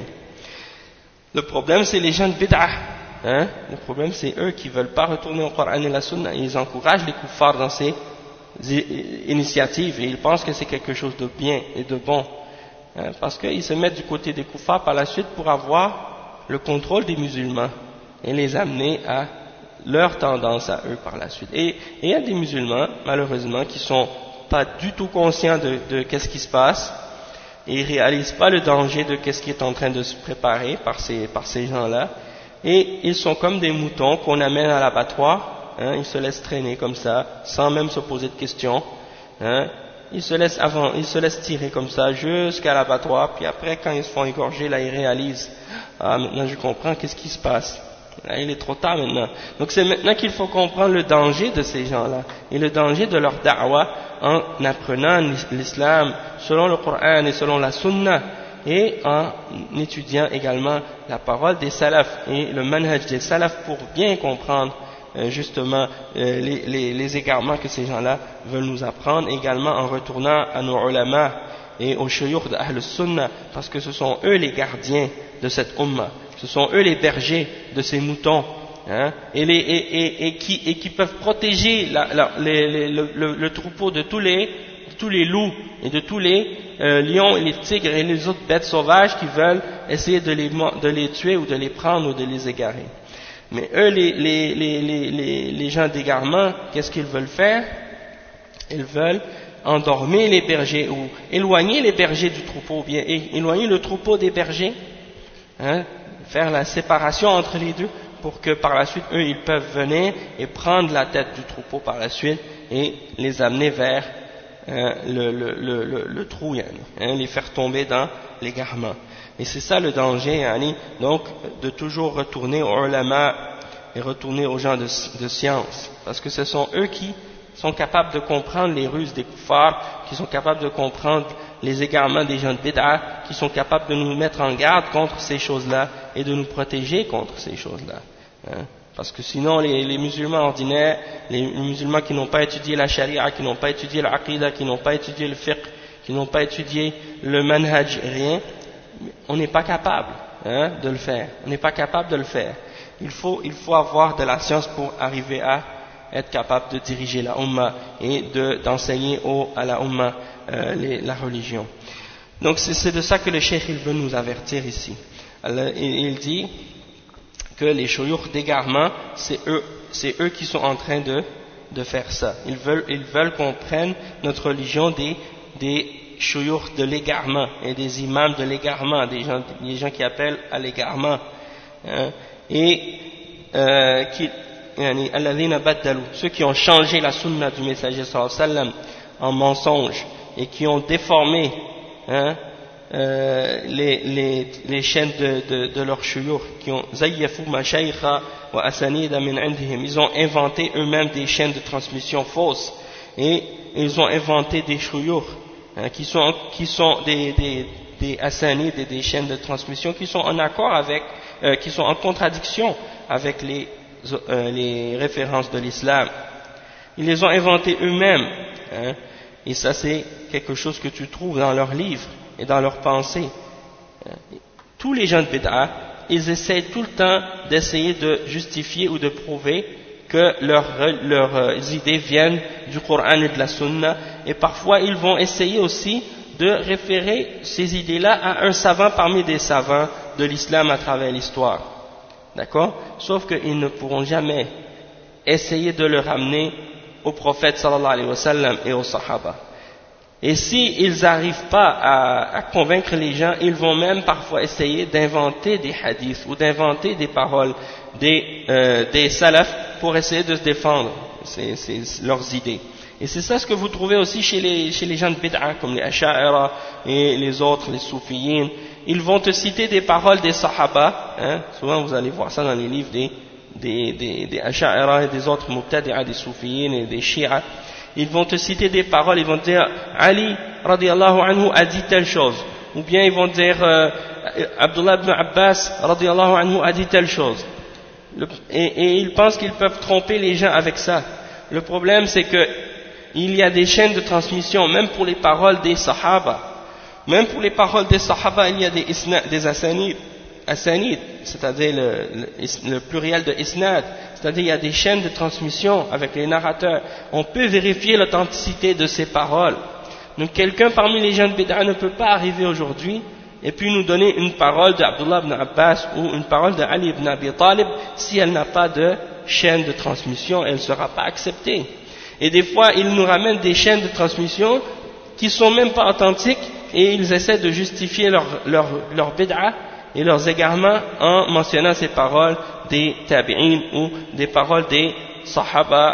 Le problème c'est les gens de bid'a. Hein? Le problème c'est eux qui ne veulent pas retourner au Coran et la Sunna. Ils encouragent les kuffars dans ces initiatives et ils pensent que c'est quelque chose de bien et de bon, hein? Parce qu'ils se mettent du côté des kuffars par la suite pour avoir le contrôle des musulmans et les amener à leur tendance à eux par la suite. Et il y a des musulmans malheureusement qui sont pas du tout conscients de qu'est-ce qui se passe et ils réalisent pas le danger de qu'est-ce qui est en train de se préparer par ces gens-là. Et ils sont comme des moutons qu'on amène à l'abattoir, hein, ils se laissent traîner comme ça, sans même se poser de questions, hein, ils se laissent tirer comme ça jusqu'à l'abattoir, puis après quand ils se font égorger, là ils réalisent, ah maintenant je comprends qu'est-ce qui se passe, là il est trop tard maintenant. Donc c'est maintenant qu'il faut comprendre le danger de ces gens-là, et le danger de leur da'wah en apprenant l'islam selon le Coran et selon la Sunna, et en étudiant également la parole des salafs et le manhaj des salafs pour bien comprendre justement les égarements que ces gens-là veulent nous apprendre, également en retournant à nos ulama et aux shuyukh d'Ahl Sunnah, parce que ce sont eux les gardiens de cette ummah, ce sont eux les bergers de ces moutons, hein, et qui peuvent protéger le troupeau de tous les loups et de tous les lions et les tigres et les autres bêtes sauvages qui veulent essayer de les tuer ou de les prendre ou de les égarer. Mais eux, les gens d'égarement, qu'est-ce qu'ils veulent faire? Ils veulent endormir les bergers ou éloigner les bergers du troupeau, ou bien éloigner le troupeau des bergers, hein, faire la séparation entre les deux pour que par la suite, eux, ils peuvent venir et prendre la tête du troupeau par la suite et les amener vers le trou, hein, les faire tomber dans l'égarement. Et c'est ça le danger, donc de toujours retourner aux ulama et retourner aux gens de science, parce que ce sont eux qui sont capables de comprendre les ruses des kuffars, qui sont capables de comprendre les égarements des gens de bid'a, qui sont capables de nous mettre en garde contre ces choses-là et de nous protéger contre ces choses-là, hein. Parce que sinon les musulmans ordinaires, les musulmans qui n'ont pas étudié la charia, qui n'ont pas étudié l'aqidah, qui n'ont pas étudié le fiqh, qui n'ont pas étudié le manhaj, rien, on n'est pas capable, hein, de le faire. On n'est pas capable de le faire. Il faut avoir de la science pour arriver à être capable de diriger la Ummah et d'enseigner à la Ummah la religion. Donc c'est de ça que le cheikh il veut nous avertir ici. Alors, il dit que les shuyukh d'égarement, c'est eux qui sont en train de faire ça. Ils veulent qu'on prenne notre religion des shuyukh de l'égarement et des imams de l'égarement, des gens qui appellent à l'égarement, hein, et ceux qui ont changé la sunna du messager sallallahu alayhi wa sallam en mensonge et qui ont déformé, hein, les chaînes de leurs shuyukh, qui ont zayyafu mashaykha wa asanida min indihim, ils ont inventé eux-mêmes des chaînes de transmission fausses et ils ont inventé des shuyukh, hein, qui sont des asanides et des chaînes de transmission qui sont en accord avec, qui sont en contradiction avec les références de l'islam. Ils les ont inventées eux-mêmes, hein, et ça c'est quelque chose que tu trouves dans leurs livres et dans leurs pensées. Tous les gens de bid'a, ils essaient tout le temps d'essayer de justifier ou de prouver que leurs idées viennent du Coran et de la Sunna, et parfois ils vont essayer aussi de référer ces idées-là à un savant parmi des savants de l'islam à travers l'histoire. D'accord? Sauf qu'ils ne pourront jamais essayer de le ramener au prophète sallallahu alayhi wa sallam et aux sahaba. Et s'ils n'arrivent pas à convaincre les gens, ils vont même parfois essayer d'inventer des hadiths ou d'inventer des paroles des salafs pour essayer de se défendre leurs idées. Et c'est ça ce que vous trouvez aussi chez les gens de bid'a, comme les asha'ira et les autres, les soufiyin. Ils vont te citer des paroles des sahaba, hein, souvent vous allez voir ça dans les livres des asha'ira et des autres mubtadi'a, des soufiyin et des shi'a. Ils vont te citer des paroles, ils vont te dire Ali radiyallahu anhu a dit telle chose, ou bien ils vont dire Abdullah ibn Abbas radiyallahu anhu a dit telle chose, et ils pensent qu'ils peuvent tromper les gens avec ça. Le problème c'est que il y a des chaînes de transmission, même pour les paroles des sahaba. Même pour les paroles des sahaba, il y a des asanid, c'est-à-dire le pluriel de isnad, c'est-à-dire il y a des chaînes de transmission avec les narrateurs. On peut vérifier l'authenticité de ces paroles. Donc quelqu'un parmi les gens de bid'a ne peut pas arriver aujourd'hui et puis nous donner une parole d'Abdullah ibn Abbas ou une parole d'Ali ibn Abi Talib. Si elle n'a pas de chaîne de transmission, elle ne sera pas acceptée. Et des fois, ils nous ramènent des chaînes de transmission qui ne sont même pas authentiques et ils essaient de justifier leur bid'a et leurs égarements en mentionnant ces paroles des tabi'in ou des paroles des sahaba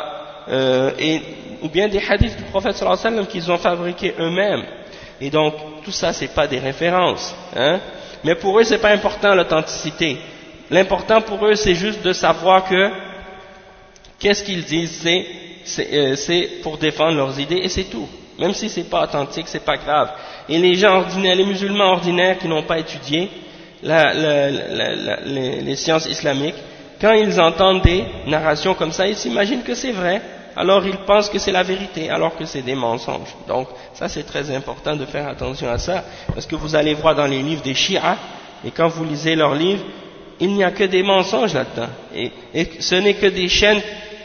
ou bien des hadiths du prophète sallallahu alayhi wa sallam qu'ils ont fabriqués eux-mêmes. Et donc, tout ça, c'est pas des références, hein. Mais pour eux, c'est pas important l'authenticité. L'important pour eux, c'est juste de savoir que qu'est-ce qu'ils disent, c'est pour défendre leurs idées et c'est tout. Même si c'est pas authentique, c'est pas grave. Et les gens ordinaires, les musulmans ordinaires qui n'ont pas étudié les sciences islamiques, quand ils entendent des narrations comme ça, ils s'imaginent que c'est vrai, alors ils pensent que c'est la vérité, alors que c'est des mensonges. Donc ça c'est très important de faire attention à ça, parce que vous allez voir dans les livres des Shia, et quand vous lisez leurs livres, il n'y a que des mensonges là-dedans, et ce n'est que des chaînes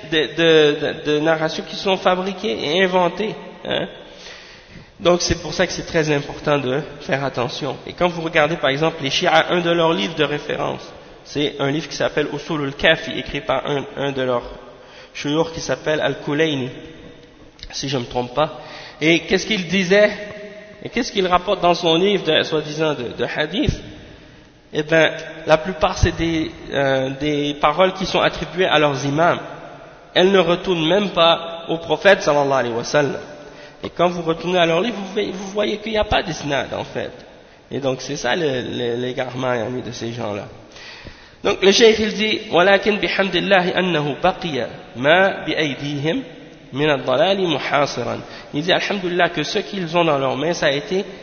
de narrations qui sont fabriquées et inventées, hein. Donc c'est pour ça que c'est très important de faire attention. Et quand vous regardez par exemple les Shia, un de leurs livres de référence, c'est un livre qui s'appelle Usul al-Kafi, écrit par un de leurs shuyukh qui s'appelle Al-Kulayni, si je ne me trompe pas. Et qu'est-ce qu'il disait, et qu'est-ce qu'il rapporte dans son livre, soi-disant de hadith? Eh bien, la plupart c'est des paroles qui sont attribuées à leurs imams. Elles ne retournent même pas au prophète sallallahu alayhi wa sallam. Et quand vous retournez à leur livre, vous voyez qu'il n'y a pas d'isnad en fait. Et donc c'est ça l'égarement de ces gens-là. Donc le cheikh il dit ولكن بحمد الله أنه بقي ما بأيديهم من الضلال محاصرا. Il dit alhamdulillah que ce qu'ils ont dans leurs mains ça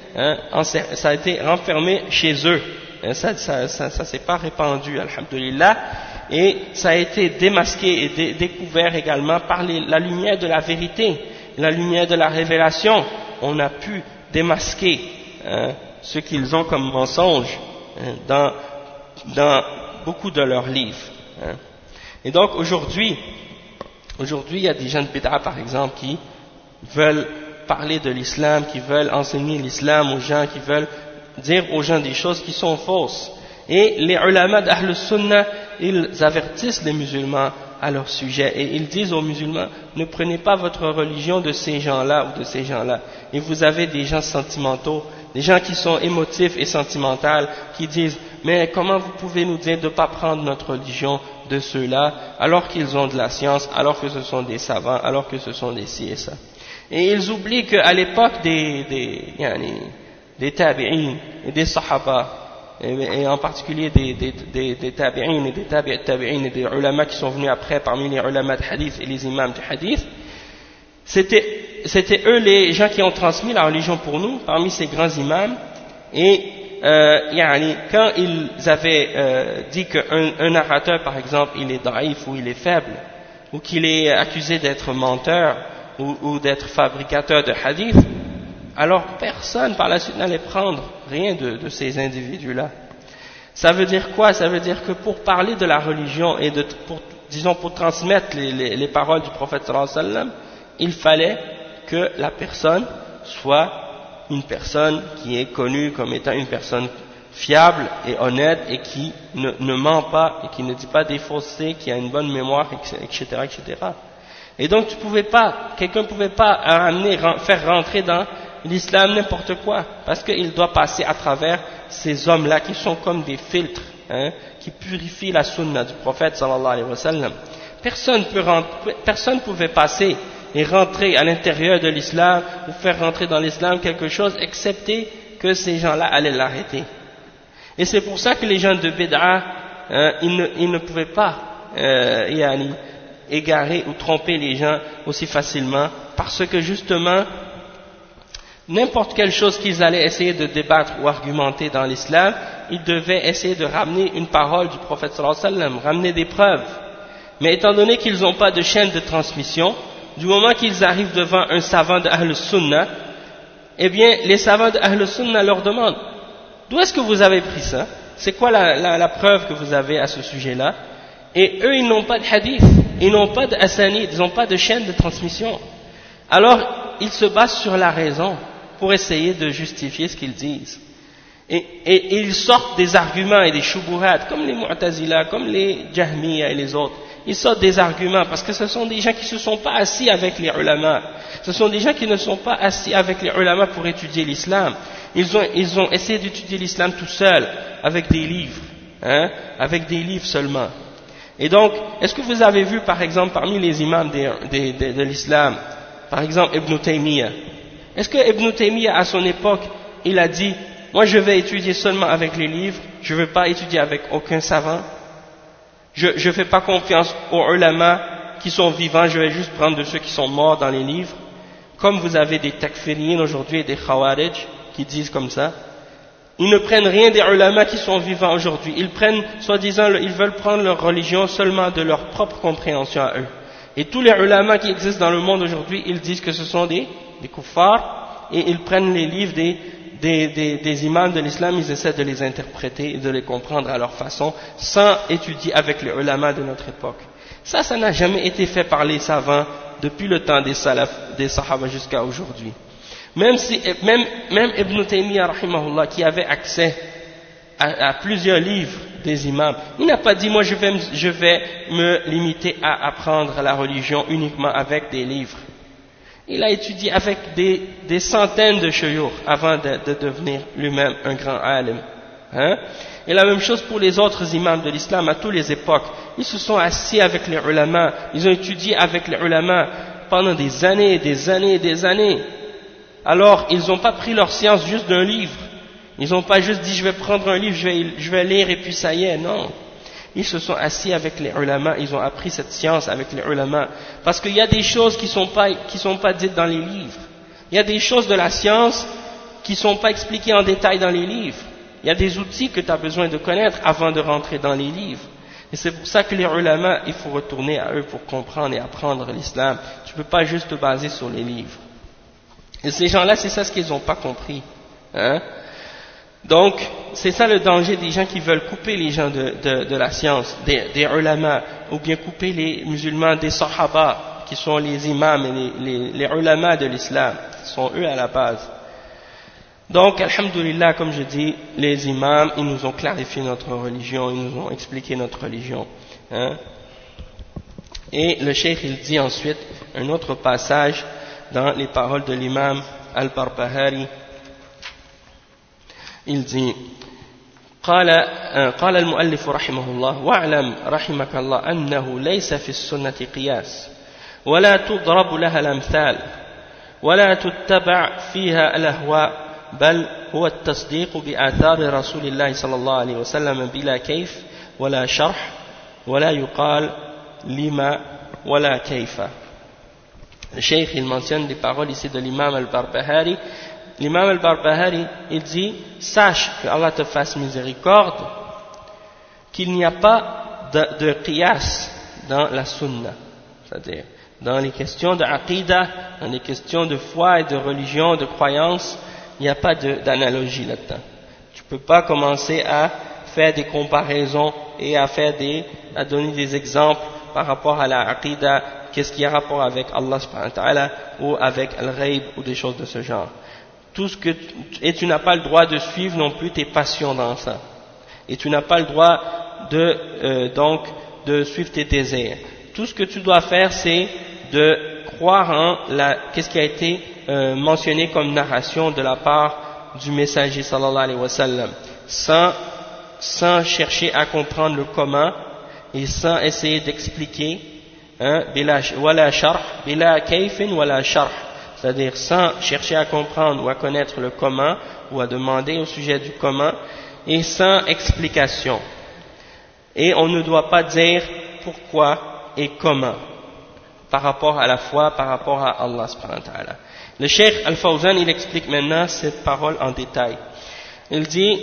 a été renfermé chez eux. Ça s'est pas répandu alhamdulillah, et ça a été démasqué et découvert également par la lumière de la vérité, la lumière de la révélation. On a pu démasquer ce qu'ils ont comme mensonge dans beaucoup de leurs livres. Et donc aujourd'hui, il y a des gens de bid'a par exemple qui veulent parler de l'islam, qui veulent enseigner l'islam aux gens, qui veulent dire aux gens des choses qui sont fausses. Et les ulama d'Ahl Sunnah, ils avertissent les musulmans à leur sujet et ils disent aux musulmans, ne prenez pas votre religion de ces gens-là ou de ces gens-là. Et vous avez des gens sentimentaux, des gens qui sont émotifs et sentimentaux, qui disent, mais comment vous pouvez nous dire de ne pas prendre notre religion de ceux-là, alors qu'ils ont de la science, alors que ce sont des savants, alors que ce sont des ci et ça. Et ils oublient qu'à l'époque des tabi'in et des sahaba, et en particulier des tabi'in et des tabi'in et des ulama qui sont venus après parmi les ulama de hadith et les imams de hadith, c'était eux les gens qui ont transmis la religion pour nous parmi ces grands imams. Et quand ils avaient dit qu'un narrateur par exemple il est daïf ou il est faible, ou qu'il est accusé d'être menteur ou d'être fabricateur de hadith, alors personne par la suite n'allait prendre rien de ces individus-là. Ça veut dire quoi? Ça veut dire que pour parler de la religion et pour transmettre les paroles du prophète sallallahu alayhi wa sallam, il fallait que la personne soit une personne qui est connue comme étant une personne fiable et honnête et qui ne ment pas et qui ne dit pas des faussetés, qui a une bonne mémoire, etc., etc. Et donc quelqu'un ne pouvait pas faire rentrer dans l'islam n'importe quoi, parce qu'il doit passer à travers ces hommes-là qui sont comme des filtres, qui purifient la sunna du prophète sallallahu alayhi wa sallam. Personne ne pouvait passer et rentrer à l'intérieur de l'islam ou faire rentrer dans l'islam quelque chose excepté que ces gens-là allaient l'arrêter. Et c'est pour ça que les gens de bid'a, ils ne pouvaient pas égarer ou tromper les gens aussi facilement, parce que justement n'importe quelle chose qu'ils allaient essayer de débattre ou argumenter dans l'islam, ils devaient essayer de ramener une parole du prophète sallallahu alayhi wa sallam, ramener des preuves. Mais étant donné qu'ils n'ont pas de chaîne de transmission, du moment qu'ils arrivent devant un savant de Ahl Sunnah, eh bien les savants de Ahl Sunnah leur demandent, d'où est-ce que vous avez pris ça? C'est quoi la preuve que vous avez à ce sujet-là? Et eux, ils n'ont pas de hadith, ils n'ont pas d'asanid, ils n'ont pas de chaîne de transmission. Alors, ils se basent sur la raison pour essayer de justifier ce qu'ils disent. Et ils sortent des arguments et des shubuhat, comme les Mu'tazila, comme les Jahmiya et les autres. Ils sortent des arguments parce que ce sont des gens qui ne se sont pas assis avec les ulama. Ce sont des gens qui ne sont pas assis avec les ulama pour étudier l'islam. Ils ont essayé d'étudier l'islam tout seuls, avec des livres, avec des livres seulement. Et donc, est-ce que vous avez vu par exemple parmi les imams de l'islam, par exemple Ibn Taymiyyah, est-ce que Ibn Taymiyyah à son époque, il a dit, moi je vais étudier seulement avec les livres, je ne veux pas étudier avec aucun savant, je ne fais pas confiance aux ulama qui sont vivants, je vais juste prendre de ceux qui sont morts dans les livres, comme vous avez des takfiriyin aujourd'hui et des khawarij qui disent comme ça. Ils ne prennent rien des ulama qui sont vivants aujourd'hui. Ils prennent, soi-disant, ils veulent prendre leur religion seulement de leur propre compréhension à eux. Et tous les ulama qui existent dans le monde aujourd'hui, ils disent que ce sont des kuffars, et ils prennent les livres des imams de l'islam, ils essaient de les interpréter et de les comprendre à leur façon, sans étudier avec les ulama de notre époque. Ça n'a jamais été fait par les savants depuis le temps des salaf, des sahaba jusqu'à aujourd'hui. Même Ibn Taymiyyah, rahimahullah, qui avait accès à plusieurs livres des imams, il n'a pas dit, moi je vais me limiter à apprendre la religion uniquement avec des livres. Il a étudié avec des centaines de shuyukh avant de devenir lui-même un grand alim. Et la même chose pour les autres imams de l'islam à toutes les époques. Ils se sont assis avec les ulama, ils ont étudié avec les ulama pendant des années et des années et des années. Alors, ils n'ont pas pris leur science juste d'un livre. Ils n'ont pas juste dit, je vais prendre un livre, je vais lire et puis ça y est. Non. Ils se sont assis avec les ulama, ils ont appris cette science avec les ulama. Parce qu'il y a des choses qui sont pas dites dans les livres. Il y a des choses de la science qui ne sont pas expliquées en détail dans les livres. Il y a des outils que tu as besoin de connaître avant de rentrer dans les livres. Et c'est pour ça que les ulama, il faut retourner à eux pour comprendre et apprendre l'islam. Tu ne peux pas juste te baser sur les livres. Et ces gens-là, c'est ça ce qu'ils n'ont pas compris. Donc, c'est ça le danger des gens qui veulent couper les gens de la science, des ulama, ou bien couper les musulmans des sahaba, qui sont les imams et les ulama de l'islam, qui sont eux à la base. Donc, alhamdoulilah, comme je dis, les imams, ils nous ont clarifié notre religion, ils nous ont expliqué notre religion. Et le cheikh, il dit ensuite un autre passage dans les paroles de l'imam al-Barbahari. Il dit قال المؤلف رحمه الله واعلم رحمك الله أنه ليس في السنة قياس ولا تضرب لها الأمثال ولا تتبع فيها الأهواء بل هو التصديق بآثار رسول الله صلى الله عليه وسلم بلا كيف ولا شرح ولا يقال لما ولا كيف. Le cheikh, il mentionne des paroles ici de l'imam al-Barbahari. L'imam al-Barbahari, il dit, sache que Allah te fasse miséricorde, qu'il n'y a pas de qiyas dans la sunna, c'est-à-dire dans les questions de aqidah, dans les questions de foi et de religion, de croyance, il n'y a pas d'analogie là-dedans. Tu ne peux pas commencer à faire des comparaisons et à donner des exemples par rapport à la aqidah, qu'est-ce qui a rapport avec Allah subhanahu wa ta'ala ou avec al-ghaib ou des choses de ce genre. Et tu n'as pas le droit de suivre non plus tes passions dans ça. Et tu n'as pas le droit de suivre tes désirs. Tout ce que tu dois faire, c'est de croire en qu'est-ce qui a été mentionné comme narration de la part du messager sallallahu alayhi wa sallam, sans chercher à comprendre le comment et sans essayer d'expliquer, wala sharh, bila kayfin wala sharh, c'est-à-dire sans chercher à comprendre ou à connaître le comment ou à demander au sujet du comment et sans explication. Et on ne doit pas dire pourquoi et comment par rapport à la foi, par rapport à Allah subhanahu wa ta'ala. Le Cheikh Al-Fawzan, il explique maintenant cette parole en détail. Il dit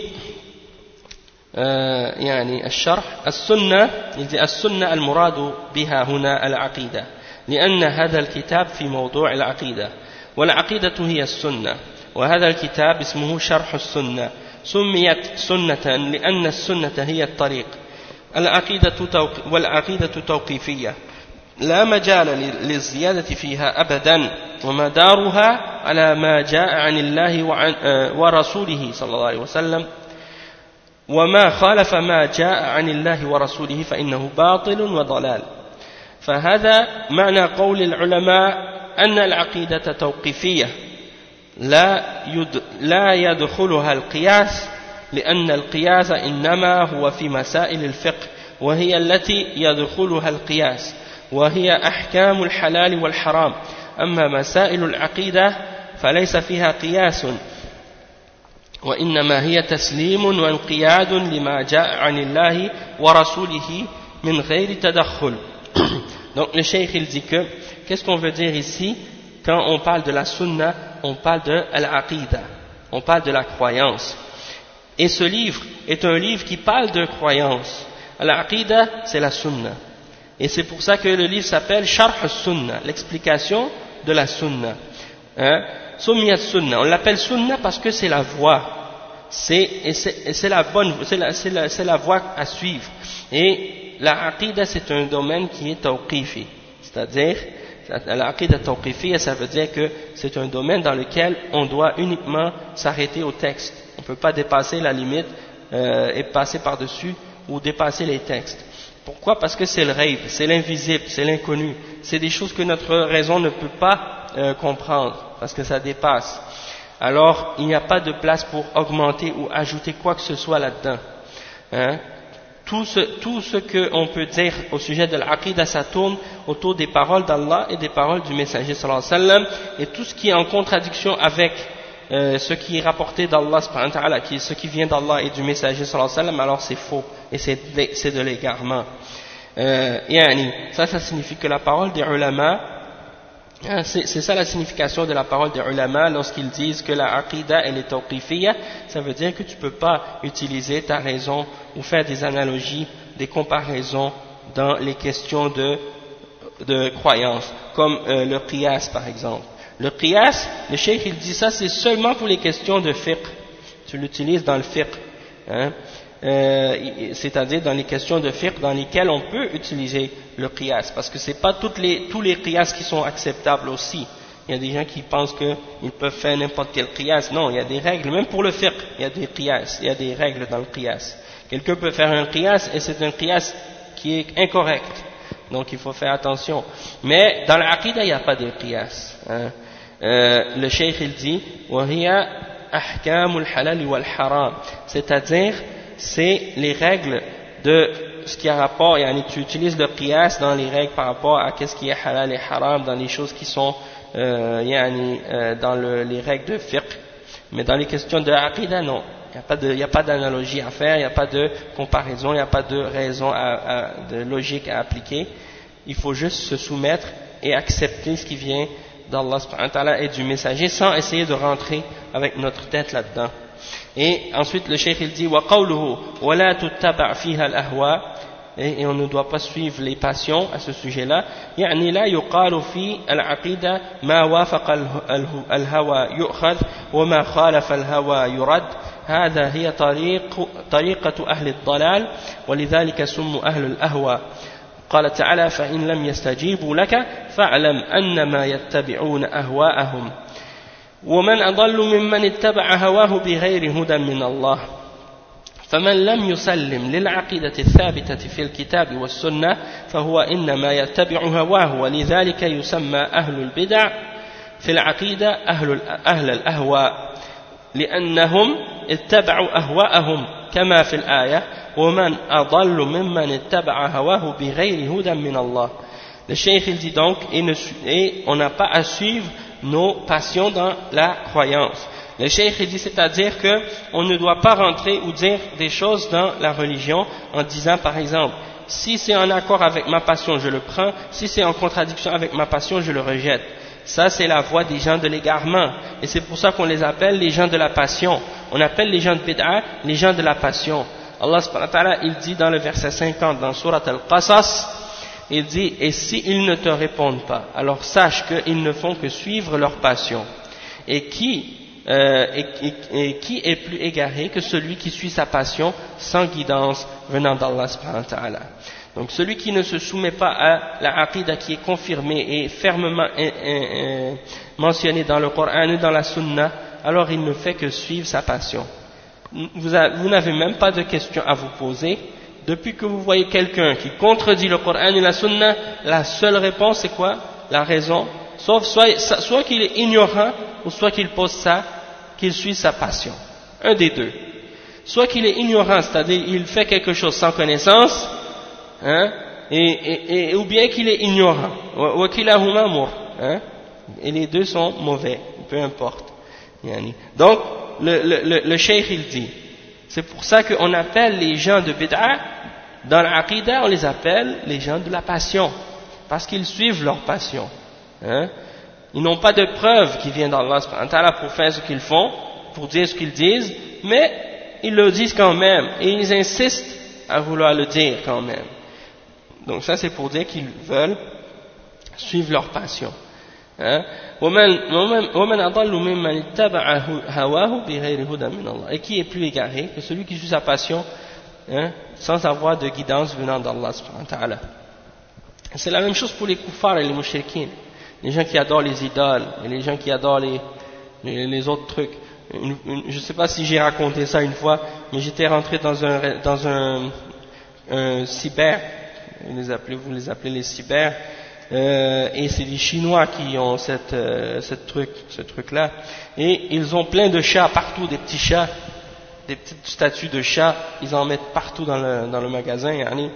الشرح السنة المراد بها هنا العقيدة لأن هذا الكتاب في موضوع العقيدة والعقيدة هي السنة وهذا الكتاب اسمه شرح السنة سميت سنة لأن السنة هي الطريق والعقيدة توقيفية لا مجال للزيادة فيها أبدا ومدارها على ما جاء عن الله ورسوله صلى الله عليه وسلم وما خالف ما جاء عن الله ورسوله فإنه باطل وضلال. فهذا معنى قول العلماء أن العقيدة توقيفية لا يدخلها القياس لأن القياس إنما هو في مسائل الفقه وهي التي يدخلها القياس وهي أحكام الحلال والحرام. أما مسائل العقيدة فليس فيها قياس وإنما هي تسليم وانقياد لما جاء عن الله ورسوله من غير تدخل. Donc le cheikh il dit que qu'est-ce qu'on veut dire ici quand on parle de la sunna, on parle de l'aqida, on parle de la croyance. Et ce livre est un livre qui parle de croyance. Al-Aqidah, c'est la sunna. Et c'est pour ça que le livre s'appelle Sharh Sunna, l'explication de la sunna. Summiyat Sunna. On l'appelle sunna parce que c'est la voie. C'est la bonne, c'est la voie à suivre. Et la aqidah, c'est un domaine qui est tawqifi. C'est-à-dire, la aqidah tawqifi, ça veut dire que c'est un domaine dans lequel on doit uniquement s'arrêter au texte. On ne peut pas dépasser la limite et passer par-dessus ou dépasser les textes. Pourquoi? Parce que c'est le rêve, c'est l'invisible, c'est l'inconnu. C'est des choses que notre raison ne peut pas comprendre, parce que ça dépasse. Alors, il n'y a pas de place pour augmenter ou ajouter quoi que ce soit là-dedans. Tout ce qu'on peut dire au sujet de l'Aqidah, ça tourne autour des paroles d'Allah et des paroles du messager sallallahu alayhi wa sallam, et tout ce qui est en contradiction avec ce qui est rapporté d'Allah, ce qui vient d'Allah et du messager sallallahu alayhi wa sallam, alors c'est faux et c'est de l'égarement. Ça signifie que la parole des ulama, c'est ça la signification de la parole des ulama lorsqu'ils disent que la aqidah elle est tawqifiyya. Ça veut dire que tu ne peux pas utiliser ta raison ou faire des analogies, des comparaisons dans les questions de croyance, comme le qiyas par exemple. Le qiyas, le cheikh il dit ça, c'est seulement pour les questions de fiqh. Tu l'utilises dans le fiqh, c'est-à-dire dans les questions de fiqh dans lesquelles on peut utiliser le qiyas, parce que c'est pas tous les qiyas qui sont acceptables aussi. Il y a des gens qui pensent qu'ils peuvent faire n'importe quel qiyas. Non, il y a des règles, même pour le fiqh, il y a des qiyas, il y a des règles dans le qiyas. Quelqu'un peut faire un qiyas et c'est un qiyas qui est incorrect. Donc il faut faire attention. Mais dans l'aqida, il n'y a pas de qiyas. Le cheikh il dit وَهِيَ أَحْكَامُ الْحَلَالِ وَالْحَرَامِ, c'est-à-dire c'est les règles de ce qui a rapport, tu utilises le qiyas dans les règles par rapport à qu'est-ce qui est halal et haram, dans les choses qui sont dans les règles de fiqh. Mais dans les questions de aqidah, non, il n'y a pas d'analogie à faire, il n'y a pas de comparaison, il n'y a pas de raison de logique à appliquer. Il faut juste se soumettre et accepter ce qui vient d'Allah subhanahu wa ta'ala et du messager sans essayer de rentrer avec notre tête là-dedans. Et ensuite le cheikh il dit وَقَوْلُهُ وَلَا تُتَّبَعْ فِيهَا الْأَهْوَاءِ, et on ne doit pas suivre les passions à ce sujet-là. يعني لا يقال في العقيدة ما وافق الهوى يؤخذ وما خالف الهوى يرد. هذا هي طريقة أهل الضلال ولذلك سموا أهل الأهواء. قال تعالى فإن لم يستجيبوا لك فاعلم أنما يتبعون أهواءهم ومن أضل ممن اتبع هواه بغير هدى من الله. فمن لم يسلم للعقيدة الثابتة في الكتاب والسنة فهو إنما يتبع هواه ولذلك يسمى أهل البدع في العقيدة أهل الأهواء لأنهم اتبعوا أهواءهم كما في الآية ومن أضل ممن اتبع هواه بغير هدى من الله. Le cheikh il dit donc et on n'a pas à suivre nos passions dans la croyance. Le cheikh il dit c'est-à-dire que on ne doit pas rentrer ou dire des choses dans la religion en disant par exemple si c'est en accord avec ma passion je le prends, si c'est en contradiction avec ma passion je le rejette. Ça c'est la voie des gens de l'égarement et c'est pour ça qu'on les appelle les gens de la passion. On appelle les gens de bid'a les gens de la passion. Allah subhanahu wa ta'ala il dit dans le verset 50 dans Surat Al-Qasas, il dit et s'ils ne te répondent pas alors sache qu'ils ne font que suivre leur passion et qui est plus égaré que celui qui suit sa passion sans guidance venant d'Allah subhanahu wa ta'ala. Donc celui qui ne se soumet pas à la aqidah qui est confirmée et fermement mentionnée dans le Coran et dans la Sunna, alors il ne fait que suivre sa passion. Vous n'avez même pas de questions à vous poser. Depuis que vous voyez quelqu'un qui contredit le Coran et la Sunna, la seule réponse c'est quoi? La raison. Sauf soit qu'il est ignorant ou soit qu'il pose ça, qu'il suit sa passion. Un des deux. Soit qu'il est ignorant, c'est-à-dire il fait quelque chose sans connaissance, ou bien qu'il est ignorant. Et les deux sont mauvais, peu importe. Donc, le cheikh il dit, c'est pour ça qu'on appelle les gens de bid'a, dans l'aqida on les appelle les gens de la passion, parce qu'ils suivent leur passion. Ils n'ont pas de preuve qui vient d'Allah pour faire ce qu'ils font, pour dire ce qu'ils disent, mais ils le disent quand même, et ils insistent à vouloir le dire quand même. Donc ça c'est pour dire qu'ils veulent suivre leur passion. Hein? Et qui est plus égaré que celui qui suit sa passion, hein, sans avoir de guidance venant d'Allah subhanahu wa ta'ala. C'est la même chose pour les kuffars et les mushrikines, les gens qui adorent les idoles et les gens qui adorent les autres trucs. Je ne sais pas si j'ai raconté ça une fois, mais j'étais rentré dans un cyber, vous les appelez les cyber, et c'est les Chinois qui ont ce truc-là, et ils ont plein de chats partout, des petits chats, des petites statues de chats, ils en mettent partout dans le magasin,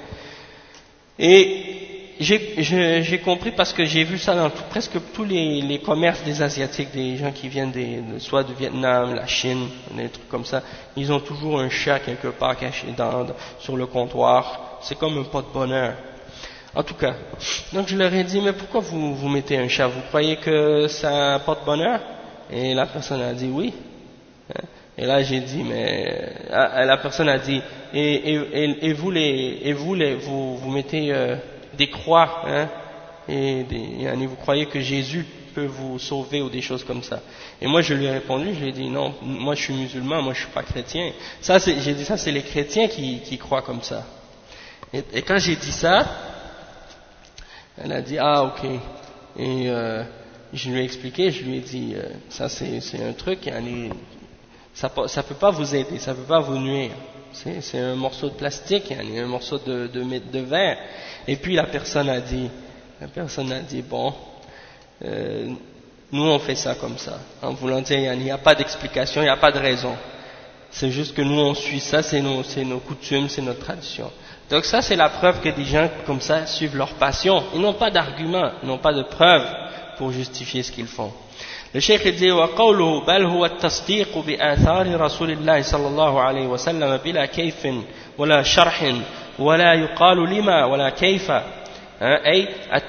et j'ai compris parce que j'ai vu ça dans presque tous les commerces des Asiatiques, des gens qui viennent soit du Vietnam, la Chine, des trucs comme ça, ils ont toujours un chat quelque part caché sur le comptoir, c'est comme un porte-bonheur. En tout cas, donc je leur ai dit, mais pourquoi vous mettez un chat? Vous croyez que ça porte bonheur? Et la personne a dit oui. Et là j'ai dit, mais la personne a dit, et vous mettez des croix, hein, et vous croyez que Jésus peut vous sauver ou des choses comme ça. Et moi je lui ai répondu, je lui ai dit non, moi je suis musulman, moi je suis pas chrétien. J'ai dit ça, c'est les chrétiens qui croient comme ça. Et quand j'ai dit ça, elle a dit ah ok, et je lui ai expliqué, je lui ai dit ça c'est un truc, ça peut pas vous aider, ça peut pas vous nuire, c'est un morceau de plastique, un morceau de verre. Et puis la personne a dit bon, nous on fait ça comme ça, en voulant dire il n'y a pas d'explication, il n'y a pas de raison, c'est juste que nous on suit ça, c'est nos coutumes, c'est notre tradition. Donc ça c'est la preuve que des gens comme ça suivent leur passion, ils n'ont pas d'argument, ils n'ont pas de preuve pour justifier ce qu'ils font. Le cheikh dit وقوله بل هو التصديق بآثار رسول الله صلى الله عليه وسلم بلا كيف ولا شرح ولا يقال لما ولا كيف أي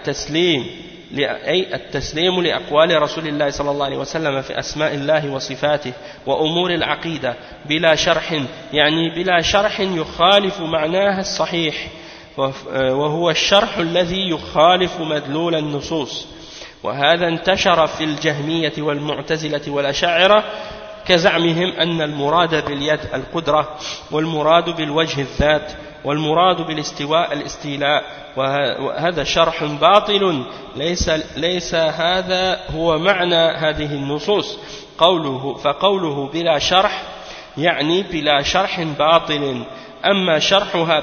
التسليم لأقوال رسول الله صلى الله عليه وسلم في أسماء الله وصفاته وأمور العقيدة بلا شرح، يعني بلا شرح يخالف معناها الصحيح، وهو الشرح الذي يخالف مدلول النصوص. وهذا انتشر في الجهمية والمعتزلة والأشاعرة كزعمهم أن المراد باليد القدرة، والمراد بالوجه الذات، والمراد بالاستواء الاستيلاء، وهذا شرح باطل ليس هذا هو معنى هذه النصوص. فقوله بلا شرح يعني بلا شرح باطل، أما شرحها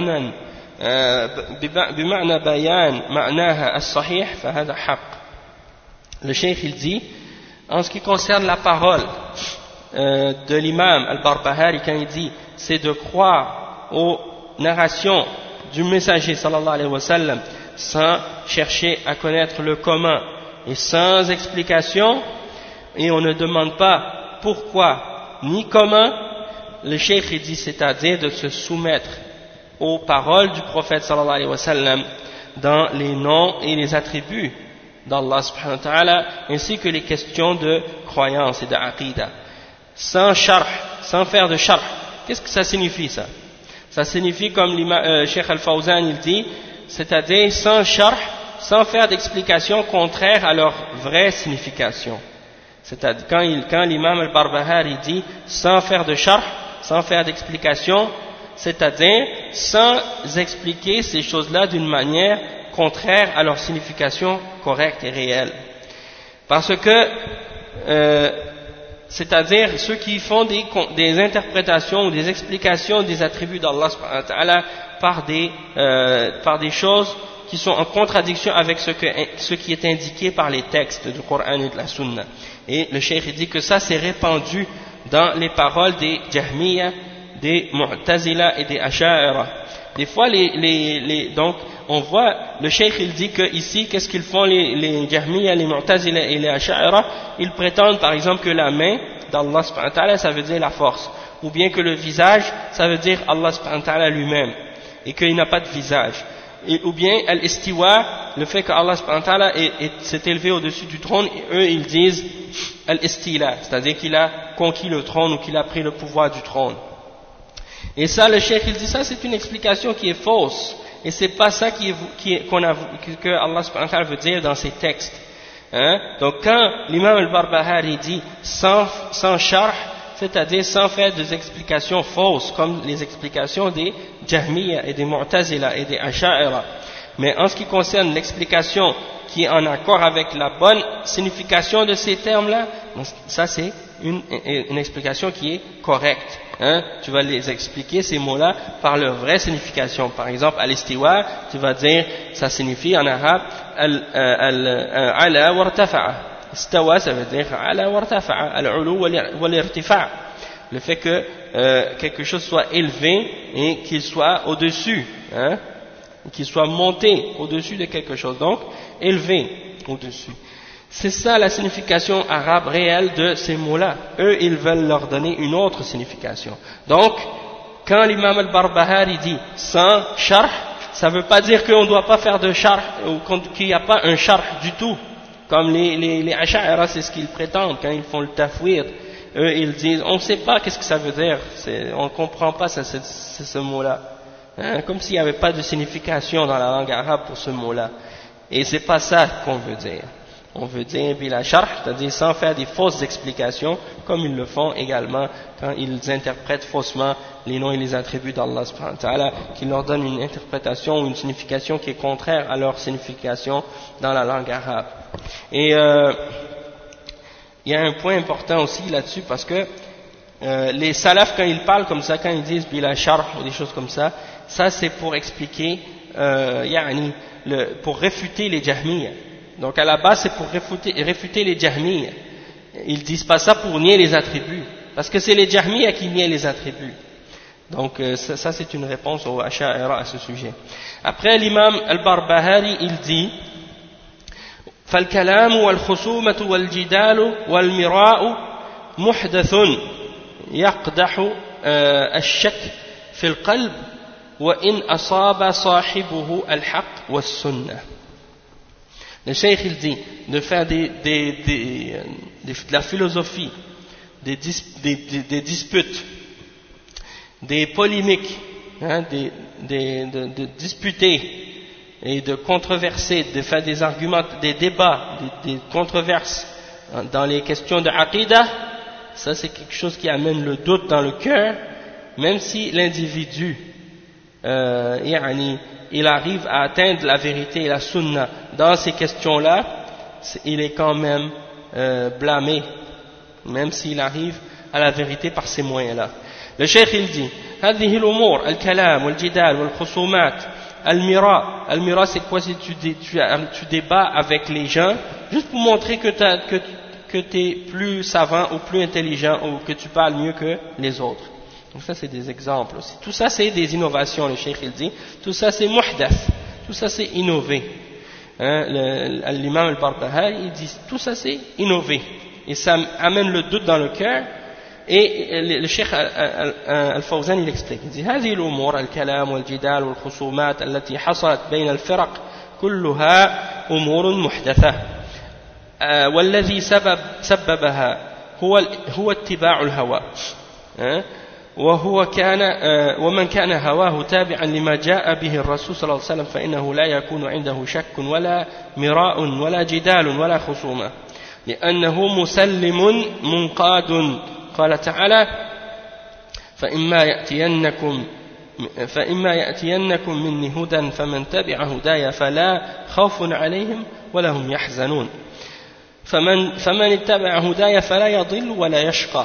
بمعنى بيان معناها الصحيح فهذا حق. Le cheikh il dit, en ce qui concerne la parole de l'imam al-Barbahari, quand il dit c'est de croire aux narrations du messager sallallahu alayhi wa sallam sans chercher à connaître le commun et sans explication, et on ne demande pas pourquoi ni comment, le cheikh il dit c'est-à-dire de se soumettre aux paroles du prophète sallallahu alayhi wa sallam dans les noms et les attributs d'Allah subhanahu wa ta'ala, ainsi que les questions de croyance et de aqidah, sans sharh, sans faire de sharh. Qu'est-ce que ça signifie ça? Ça signifie comme Cheikh Al-Fawzan il dit, c'est-à-dire sans sharh, sans faire d'explication contraire à leur vraie signification. C'est-à-dire quand l'imam Al-Barbahari dit sans faire de sharh, sans faire d'explication, c'est-à-dire sans expliquer ces choses-là d'une manière contraire à leur signification correcte et réelle. Parce que, c'est-à-dire ceux qui font des interprétations ou des explications des attributs d'Allah subhanahu wa ta'ala par des choses qui sont en contradiction avec ce qui est indiqué par les textes du Coran et de la Sunna. Et le cheikh dit que ça c'est répandu dans les paroles des Jahmiya, des Mu'tazila et des Asha'ira. Des fois, donc, on voit, le cheikh il dit que ici, qu'est-ce qu'ils font les Jahmiya, les Mu'tazila et les Asha'ira? Ils prétendent par exemple que la main d'Allah subhanahu wa ta'ala, ça veut dire la force, ou bien que le visage, ça veut dire Allah subhanahu wa ta'ala lui-même, et qu'il n'a pas de visage. Ou bien al-istiwa, le fait que Allah subhanahu wa ta'ala s'est élevé au-dessus du trône, et eux ils disent al-istila, c'est-à-dire qu'il a conquis le trône ou qu'il a pris le pouvoir du trône. Et ça, le cheikh, il dit ça, c'est une explication qui est fausse. Et c'est pas ça que Allah subhanahu wa ta'ala veut dire dans ses textes. Hein? Donc quand l'imam al-Barbahari dit sans sharh, c'est-à-dire sans faire des explications fausses, comme les explications des Jahmiya et des Mu'tazila et des Asha'ira. Mais en ce qui concerne l'explication qui est en accord avec la bonne signification de ces termes-là, ça c'est une explication qui est correcte. Hein? Tu vas les expliquer ces mots-là par leur vraie signification. Par exemple, al-istiwa, tu vas dire, ça signifie en arabe al-ala wartafa'a. Istawa, ça veut dire ala wartafa'a, al-ulu wal-irtifa'. Le fait que quelque chose soit élevé et qu'il soit au-dessus, hein? Qu'il soit monté au-dessus de quelque chose, donc élevé au-dessus. C'est ça la signification arabe réelle de ces mots-là. Eux, ils veulent leur donner une autre signification. Donc, quand l'imam al-Barbahari dit sans sharh, ça ne veut pas dire qu'on ne doit pas faire de sharh, ou qu'il n'y a pas un sharh du tout. Comme les Asha'ira, c'est ce qu'ils prétendent quand ils font le tafwid. Eux, ils disent, on ne sait pas qu'est-ce que ça veut dire, on ne comprend pas ce mot-là. Hein, comme s'il n'y avait pas de signification dans la langue arabe pour ce mot-là. Et c'est pas ça qu'on veut dire. On veut dire bila sharh, c'est-à-dire sans faire des fausses explications, comme ils le font également quand ils interprètent faussement les noms et les attributs d'Allah subhanahu wa ta'ala, qui leur donnent une interprétation ou une signification qui est contraire à leur signification dans la langue arabe. Et il y a un point important aussi là-dessus, parce que les salafs, quand ils parlent comme ça, quand ils disent bila sharh ou des choses comme ça c'est pour expliquer, pour réfuter les Jahmiya. Donc à la base c'est pour réfuter les Jahmiya. Ils disent pas ça pour nier les attributs, parce que c'est les Jahmiya qui nient les attributs. Donc ça c'est une réponse aux Asha'ira à ce sujet. Après l'imam al-Barbahari il dit فالكلام والخصومة والجدال والمراء محدث يقدح الشك في القلب وإن أصاب صاحبه الحق والسنة. Le cheikh il dit de faire de la philosophie, des disputes, des polémiques, hein, de disputer et de controverser, de faire des arguments, des débats, des controverses dans les questions de aqidah, ça c'est quelque chose qui amène le doute dans le cœur, même si l'individu il arrive à atteindre la vérité et la sunna dans ces questions-là, il est quand même blâmé, même s'il arrive à la vérité par ces moyens-là. Le cheikh il dit هذه الأمور الكلام والجدال والخصومات المراء c'est quoi? Si tu débats avec les gens juste pour montrer que tu es plus savant ou plus intelligent ou que tu parles mieux que les autres. Donc ça c'est des exemples aussi. Tout ça c'est des innovations, le cheikh il dit. Tout ça c'est muhdath, tout ça c'est innové. Hein, l'imam al-Barbahari il dit tout ça c'est innové. Et ça amène le doute dans le cœur. Et le cheikh al-Fawzan il explique. Il dit هذه الأمور الكلام والجدال والخصومات التي حصلت بين الفرق كلها أمور محدثة والذي سببها هو اتباع الهوى. ومن كان هواه تابعا لما جاء به الرسول صلى الله عليه وسلم فإنه لا يكون عنده شك ولا مراء ولا جدال ولا خصومة لأنه مسلم منقاد. قال تعالى فإما يأتينكم مني هدى فمن تبع هداي فلا خوف عليهم ولا هم يحزنون فمن اتبع هداي فلا يضل ولا يشقى.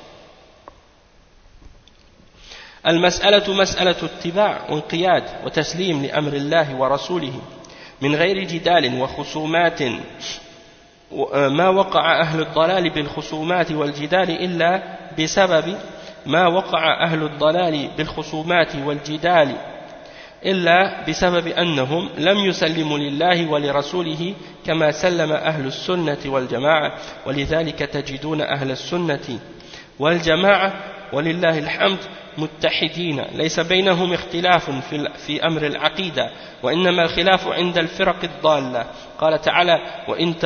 المسألة مسألة اتباع وانقياد وتسليم لأمر الله ورسوله من غير جدال وخصومات. ما وقع أهل الضلال بالخصومات والجدال إلا بسبب ما وقع أهل الضلال بالخصومات والجدال إلا بسبب أنهم لم يسلموا لله ولرسوله كما سلم أهل السنة والجماعة. ولذلك تجدون أهل السنة والجماعة ولله الحمد متحدين ليس بينهم اختلاف في أمر العقيدة وإنما الخلاف عند الفرق الضالة. قال تعالى وإن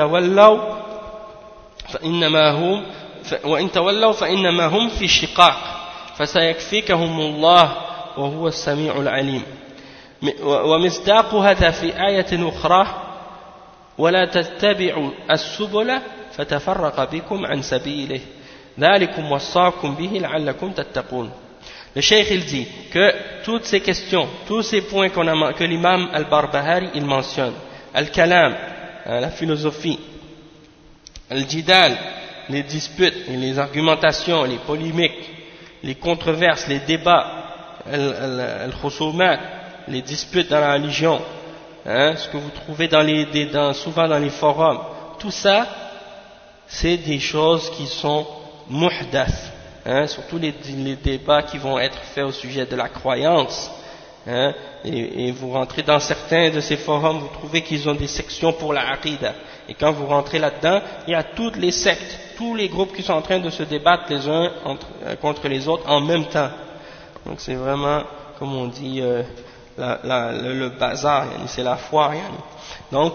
تولوا فإنما هم في شقاق فسيكفيكهم الله وهو السميع العليم ومصداق هذا في آية أخرى ولا تتبعوا السبل فتفرق بكم عن سبيله ذلكم وصاكم به لعلكم تتقون. Le cheikh il dit que toutes ces questions, tous ces points que l'imam al-Barbahari il mentionne, al-kalam, la philosophie, al-jidal, les disputes, les argumentations, les polémiques, les controverses, les débats, al-khusumat, les disputes dans la religion, ce que vous trouvez souvent dans les forums, tout ça, c'est des choses qui sont muhdath, surtout les débats qui vont être faits au sujet de la croyance, et vous rentrez dans certains de ces forums, vous trouvez qu'ils ont des sections pour la aqida, et quand vous rentrez là-dedans, il y a toutes les sectes, tous les groupes qui sont en train de se débattre les uns contre les autres en même temps. Donc c'est vraiment, comme on dit, le bazar, c'est la foire. Donc,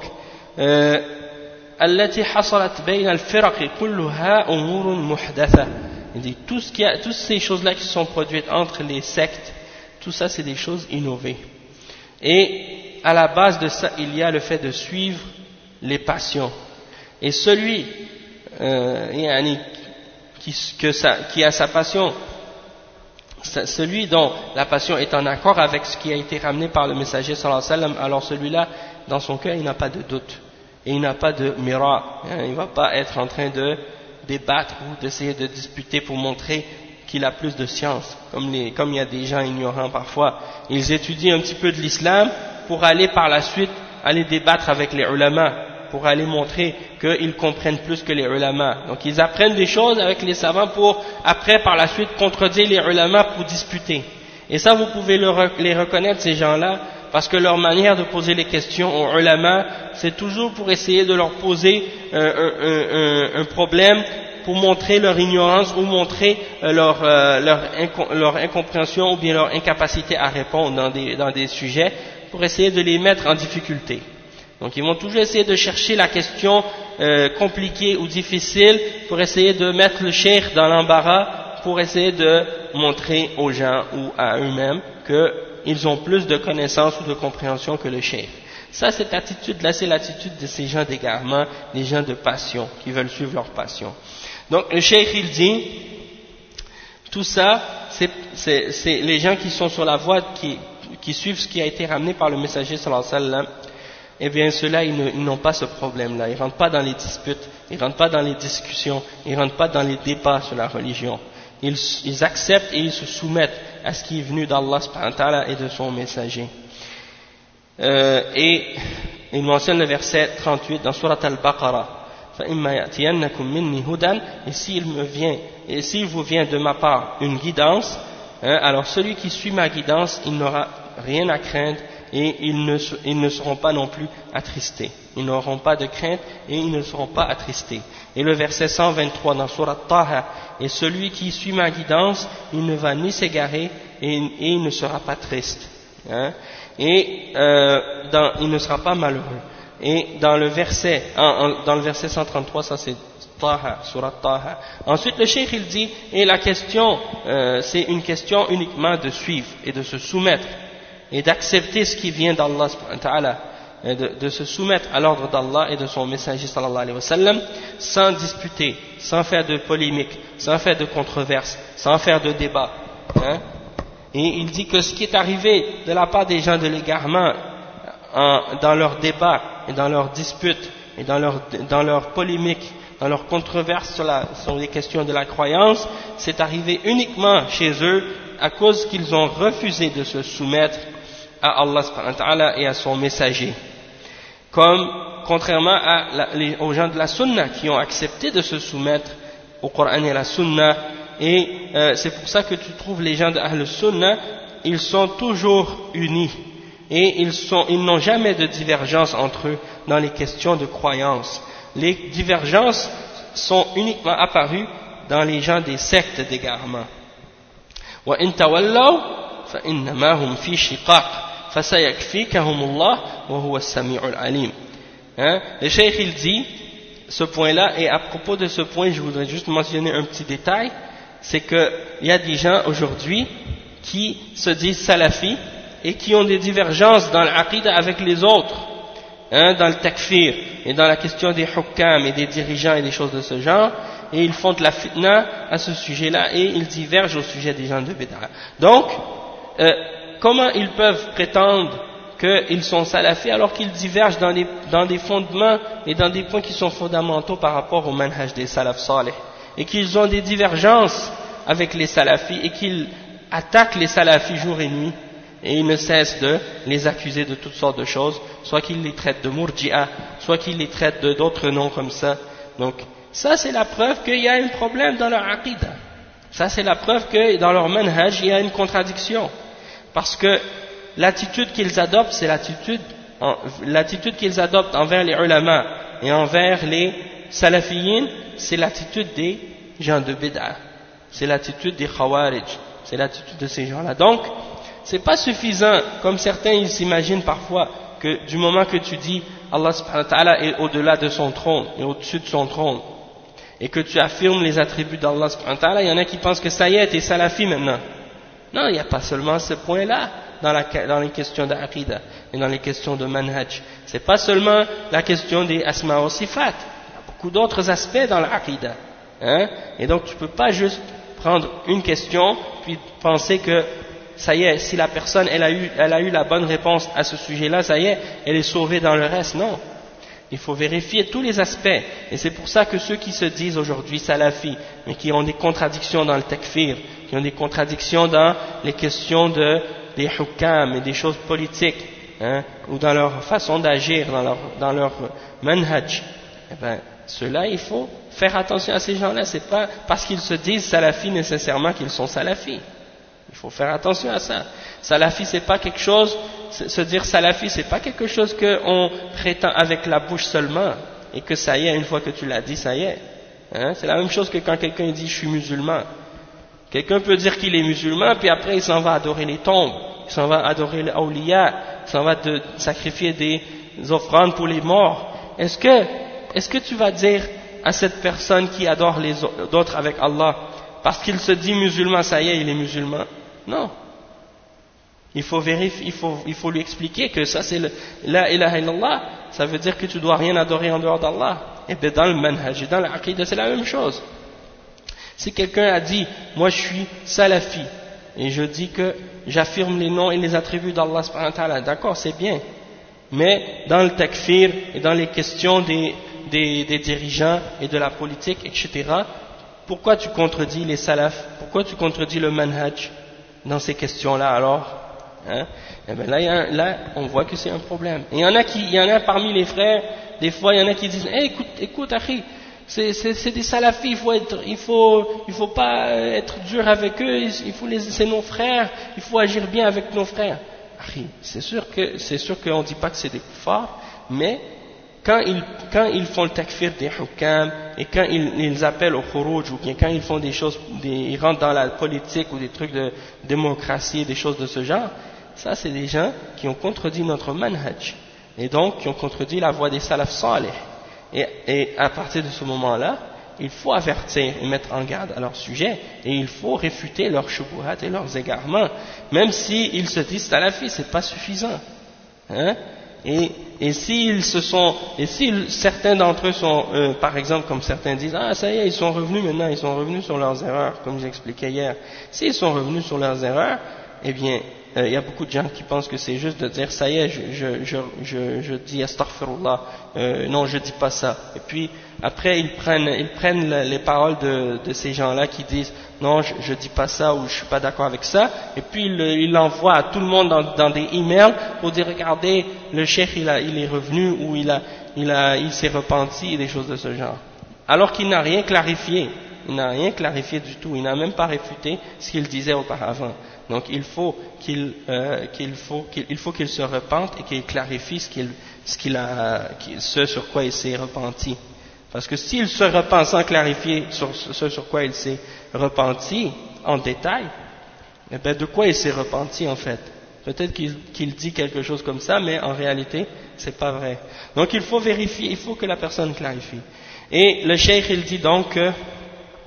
التي حصلت بين الفرق كلها أمور محدثة. Il dit toutes ces choses-là qui sont produites entre les sectes, tout ça c'est des choses innovées. Et à la base de ça, il y a le fait de suivre les passions. Et celui qui a sa passion, celui dont la passion est en accord avec ce qui a été ramené par le messager sallallahu alayhi wa sallam, alors celui-là, dans son cœur, il n'a pas de doute. Et il n'a pas de mira. Il ne va pas être en train de débattre ou d'essayer de disputer pour montrer qu'il a plus de science. Comme il y a des gens ignorants parfois. Ils étudient un petit peu de l'islam pour aller par la suite aller débattre avec les ulama, pour aller montrer qu'ils comprennent plus que les ulama. Donc ils apprennent des choses avec les savants pour après par la suite contredire les ulama pour disputer. Et ça vous pouvez les reconnaître ces gens-là parce que leur manière de poser les questions aux ulama c'est toujours pour essayer de leur poser un problème pour montrer leur ignorance ou montrer leur incompréhension ou bien leur incapacité à répondre dans des sujets pour essayer de les mettre en difficulté. Donc ils vont toujours essayer de chercher la question compliquée ou difficile pour essayer de mettre le cheikh dans l'embarras, pour essayer de montrer aux gens ou à eux-mêmes qu'ils ont plus de connaissances ou de compréhension que le cheikh. Ça, cette attitude-là, c'est l'attitude de ces gens d'égarement, des gens de passion, qui veulent suivre leur passion. Donc le cheikh il dit, tout ça, c'est les gens qui sont sur la voie, qui suivent ce qui a été ramené par le messager sallallahu alayhi wa sallam. Eh bien ceux-là, ils n'ont pas ce problème-là, ils ne rentrent pas dans les disputes, ils ne rentrent pas dans les discussions, ils ne rentrent pas dans les débats sur la religion. Ils acceptent et ils se soumettent à ce qui est venu d'Allah subhanahu wa ta'ala et de son messager. Et il mentionne le verset 38 dans Surat Al-Baqarah. Et s'il vous vient de ma part une guidance, alors celui qui suit ma guidance, il n'aura rien à craindre et ils ne seront pas non plus attristés. Ils n'auront pas de crainte et ils ne seront pas attristés. Et le verset 123 dans Surat Taha, et celui qui suit ma guidance, il ne va ni s'égarer et il ne sera pas triste. Il ne sera pas malheureux. Et dans le verset 133, ça c'est Taha, Surat Taha. Ensuite le cheikh il dit, et la question, c'est une question uniquement de suivre et de se soumettre et d'accepter ce qui vient d'Allah subhanahu wa ta'ala, de se soumettre à l'ordre d'Allah et de son messager sallallahu alayhi wa sallam, sans disputer, sans faire de polémique, sans faire de controverse, sans faire de débat. Et il dit que ce qui est arrivé de la part des gens de l'égarement dans leurs débats et dans leurs disputes et dans leurs polémiques, dans leurs controverses sur les questions de la croyance, c'est arrivé uniquement chez eux à cause qu'ils ont refusé de se soumettre à Allah subhanahu wa ta'ala et à son messager. Contrairement aux gens de la sunna qui ont accepté de se soumettre au Coran et à la sunna, et c'est pour ça que tu trouves les gens de Ahl Sunna, ils sont toujours unis et ils n'ont jamais de divergence entre eux dans les questions de croyance. Les divergences sont uniquement apparues dans les gens des sectes d'égarement. وَإِن تَوَلَّوْا فَإِنَّمَا هُمْ فِي شِقَاقٍ فَسَيَكْفِيكَهُمُ اللَّهُ وَهُوَ السَّمِيعُ الْعَلِيمُ. Le cheikh il dit ce point-là, et à propos de ce point je voudrais juste mentionner un petit détail, c'est qu'il y a des gens aujourd'hui qui se disent salafis et qui ont des divergences dans l'aqida avec les autres, dans le takfir et dans la question des hukam et des dirigeants et des choses de ce genre, et ils font de la fitna à ce sujet-là et ils divergent au sujet des gens de bid'a. Donc, comment ils peuvent prétendre qu'ils sont salafis alors qu'ils divergent dans des fondements et dans des points qui sont fondamentaux par rapport au manhaj des salaf salih, et qu'ils ont des divergences avec les salafis et qu'ils attaquent les salafis jour et nuit, et ils ne cessent de les accuser de toutes sortes de choses, soit qu'ils les traitent de murji'a, soit qu'ils les traitent d'autres noms comme ça. Donc ça c'est la preuve qu'il y a un problème dans leur aqida, ça c'est la preuve que dans leur manhaj il y a une contradiction, parce que l'attitude qu'ils adoptent, c'est l'attitude qu'ils adoptent envers les ulama et envers les salafiyin, c'est l'attitude des gens de bid'a, c'est l'attitude des khawarij, c'est l'attitude de ces gens-là. Donc, c'est pas suffisant, comme certains ils s'imaginent parfois, que du moment que tu dis Allah subhanahu wa ta'ala est au-delà de son trône et au-dessus de son trône, et que tu affirmes les attributs d'Allah subhanahu wa ta'ala, il y en a qui pensent que ça y est, t'es salafi maintenant. Non, il n'y a pas seulement ce point-là dans les questions d'aqida et dans les questions de manhaj. C'est pas seulement la question des asma wa sifat. Il y a beaucoup d'autres aspects dans l'aqida. Et donc tu peux pas juste prendre une question puis penser que ça y est, si la personne elle a eu la bonne réponse à ce sujet-là, ça y est, elle est sauvée dans le reste. Non. Il faut vérifier tous les aspects. Et c'est pour ça que ceux qui se disent aujourd'hui salafis, mais qui ont des contradictions dans le takfir, qui ont des contradictions dans les questions des hukam et des choses politiques, ou dans leur façon d'agir, dans leur manhaj, eh ben, ceux-là, il faut faire attention à ces gens-là. C'est pas parce qu'ils se disent salafis nécessairement qu'ils sont salafis. Il faut faire attention à ça. Salafi, c'est pas quelque chose, se dire salafi, c'est pas quelque chose qu'on prétend avec la bouche seulement, et que ça y est, une fois que tu l'as dit, ça y est. C'est la même chose que quand quelqu'un dit je suis musulman. Quelqu'un peut dire qu'il est musulman, puis après il s'en va adorer les tombes, il s'en va adorer les awliya, il s'en va sacrifier des offrandes pour les morts. Est-ce que tu vas dire à cette personne qui adore les autres avec Allah, parce qu'il se dit musulman, ça y est, il est musulman? Non. Il faut vérifier, il faut lui expliquer que ça c'est la ilaha illallah, ça veut dire que tu dois rien adorer en dehors d'Allah. Et bien dans le manhaj et dans l'aqida c'est la même chose. Si quelqu'un a dit moi je suis salafi et je dis que j'affirme les noms et les attributs d'Allah subhanahu wa ta'ala, d'accord, c'est bien, mais dans le takfir et dans les questions des dirigeants et de la politique, etc., pourquoi tu contredis les salafs, pourquoi tu contredis le manhaj dans ces questions-là alors? Et bien là, on voit que c'est un problème. Et il y en a parmi les frères, des fois il y en a qui disent hey, écoute Akhi, c'est des salafis, il faut pas être dur avec eux, c'est nos frères, il faut agir bien avec nos frères. Akhi, c'est sûr qu'on dit pas que c'est des kuffars, mais quand ils font le takfir des hukam et quand ils appellent au khuruj ou bien quand ils font des choses, ils rentrent dans la politique ou des trucs de démocratie et des choses de ce genre, ça c'est des gens qui ont contredit notre manhaj et donc qui ont contredit la voie des salaf salih. Et à partir de ce moment-là, il faut avertir et mettre en garde à leur sujet et il faut réfuter leurs shubuhat et leurs égarements, même s'ils se disent salafis, c'est pas suffisant. Et si certains d'entre eux sont, par exemple, comme certains disent, ah ça y est, ils sont revenus maintenant, ils sont revenus sur leurs erreurs, comme j'expliquais hier. S'ils sont revenus sur leurs erreurs, eh bien, il y a beaucoup de gens qui pensent que c'est juste de dire, ça y est, je dis astaghfirullah, non, je dis pas ça. Et puis après, ils prennent les paroles de ces gens-là qui disent, non, je dis pas ça ou je suis pas d'accord avec ça. Et puis ils l'envoient à tout le monde dans des emails pour dire, regardez, le cheikh il est revenu ou il s'est repenti et des choses de ce genre. Alors qu'il n'a rien clarifié. Il n'a rien clarifié du tout. Il n'a même pas réfuté ce qu'il disait auparavant. Donc il faut qu'il se repente et qu'il clarifie ce sur quoi il s'est repenti. Parce que s'il se repent sans clarifier ce sur quoi il s'est repenti en détail, eh bien de quoi il s'est repenti en fait? Peut-être qu'il dit quelque chose comme ça, mais en réalité c'est pas vrai. Donc il faut vérifier, il faut que la personne clarifie. Et le cheikh il dit donc que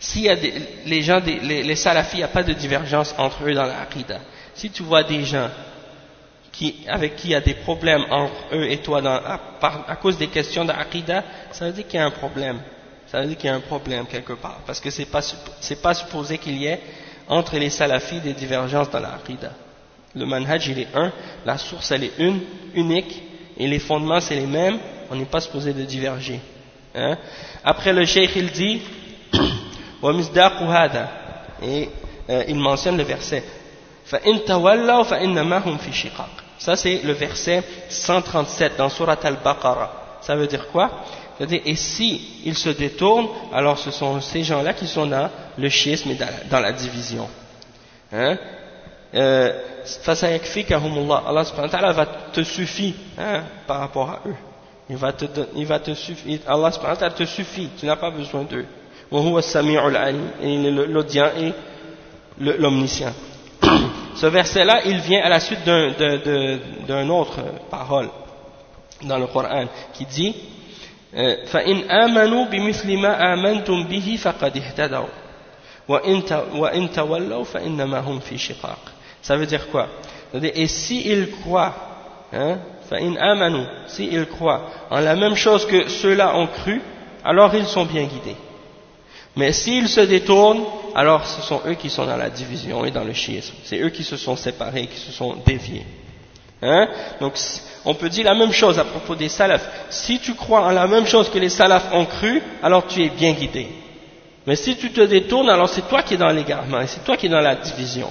s'il y a les salafis, il n'y a pas de divergence entre eux dans la aqida. Si tu vois des gens avec qui il y a des problèmes entre eux et toi à cause des questions d'aqida, ça veut dire qu'il y a un problème. Ça veut dire qu'il y a un problème quelque part. Parce que c'est pas supposé qu'il y ait entre les salafis des divergences dans la aqida. Le manhaj il est un, la source elle est unique, et les fondements c'est les mêmes, on n'est pas supposé de diverger. Hein? Après le cheikh il dit وَمِصْدَاقُ هَذَا et il mentionne le verset فَإِن تَوَلَّوْا فَإِنَّمَا هُمْ فِي شِقَاقٍ. Ça c'est le verset 137 dans Surat Al-Baqarah. Ça veut dire quoi? C'est-à-dire, et si ils se détournent, alors ce sont ces gens-là qui sont dans le schisme et dans la division. Hein? فَسَيَكْفِكَهُمُ Allah subhanahu wa ta'ala va te suffire par rapport à eux. Il va te suffire. Allah subhanahu wa ta'ala te suffit. Tu n'as pas besoin d'eux. وَهُوَ السَّمِيعُ الْعَلِيمُ. Et il est l'audient et l'omniscient. Ce verset-là, il vient à la suite d'une autre parole dans le Coran qui dit فَإِنْ آمَنُوا بِمِثْلِ مَا آمَنْتُمْ بِهِ فَقَدْ اهْتَدَوْا وَإِنْ تَوَلَّوْا فَإِنَّمَا هُمْ فِي شِقَاقٍ. Ça veut dire quoi? C'est-à-dire, et s'ils croient, فَإِنْ آمَنُوا, s'ils croient en la même chose que ceux-là ont cru, alors ils sont bien guidés. Mais s'ils se détournent, alors ce sont eux qui sont dans la division et dans le schisme. C'est eux qui se sont séparés, qui se sont déviés. Donc on peut dire la même chose à propos des salafs. Si tu crois en la même chose que les salafs ont cru, alors tu es bien guidé. Mais si tu te détournes, alors c'est toi qui es dans l'égarement et c'est toi qui es dans la division.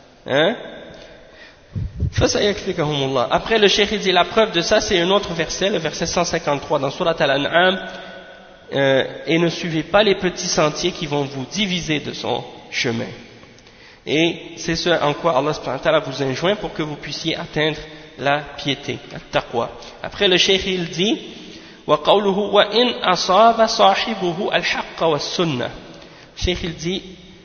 Après le cheikh dit la preuve de ça, c'est un autre verset, le verset 153 dans Surat Al-An'am. Et ne suivez pas les petits sentiers qui vont vous diviser de son chemin. Et c'est ce en quoi Allah subhanahu wa ta'ala vous enjoint pour que vous puissiez atteindre la piété, la taqwa. Après le cheikh il dit وَقَوْلُهُ وَإِنْ أَصَابَ صَاحِبُهُ الْحَقَّ وَالسُّنَّةِ. Le cheikh il dit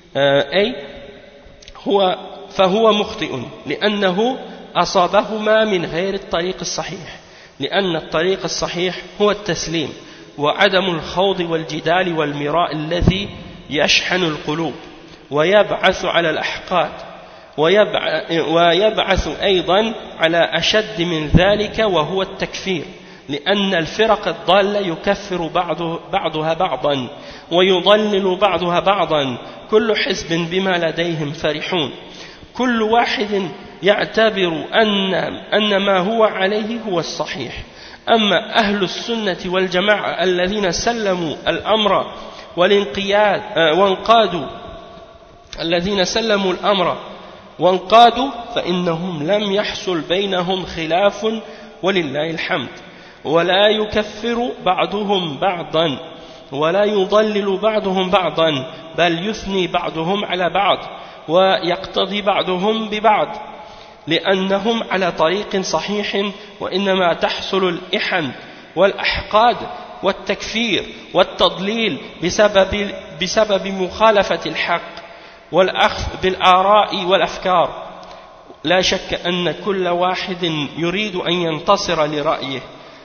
فهو مخطئ لأنه أصابهما من غير الطريق الصحيح لأن الطريق الصحيح هو التسليم وعدم الخوض والجدال والمراء الذي يشحن القلوب ويبعث على الأحقاد ويبعث أيضا على أشد من ذلك وهو التكفير لأن الفرق الضالة يكفر بعضها بعضا ويضلل بعضها بعضا كل حزب بما لديهم فرحون كل واحد يعتبر أن ما هو عليه هو الصحيح أما أهل السنة والجماعة الذين سلموا الأمر والانقياد وانقادوا فإنهم لم يحصل بينهم خلاف ولله الحمد ولا يكفر بعضهم بعضا ولا يضلل بعضهم بعضا بل يثني بعضهم على بعض ويقتضي بعضهم ببعض لأنهم على طريق صحيح وإنما تحصل الإحن والأحقاد والتكفير والتضليل بسبب مخالفة الحق والأخذ بالآراء والأفكار لا شك أن كل واحد يريد أن ينتصر لرأيه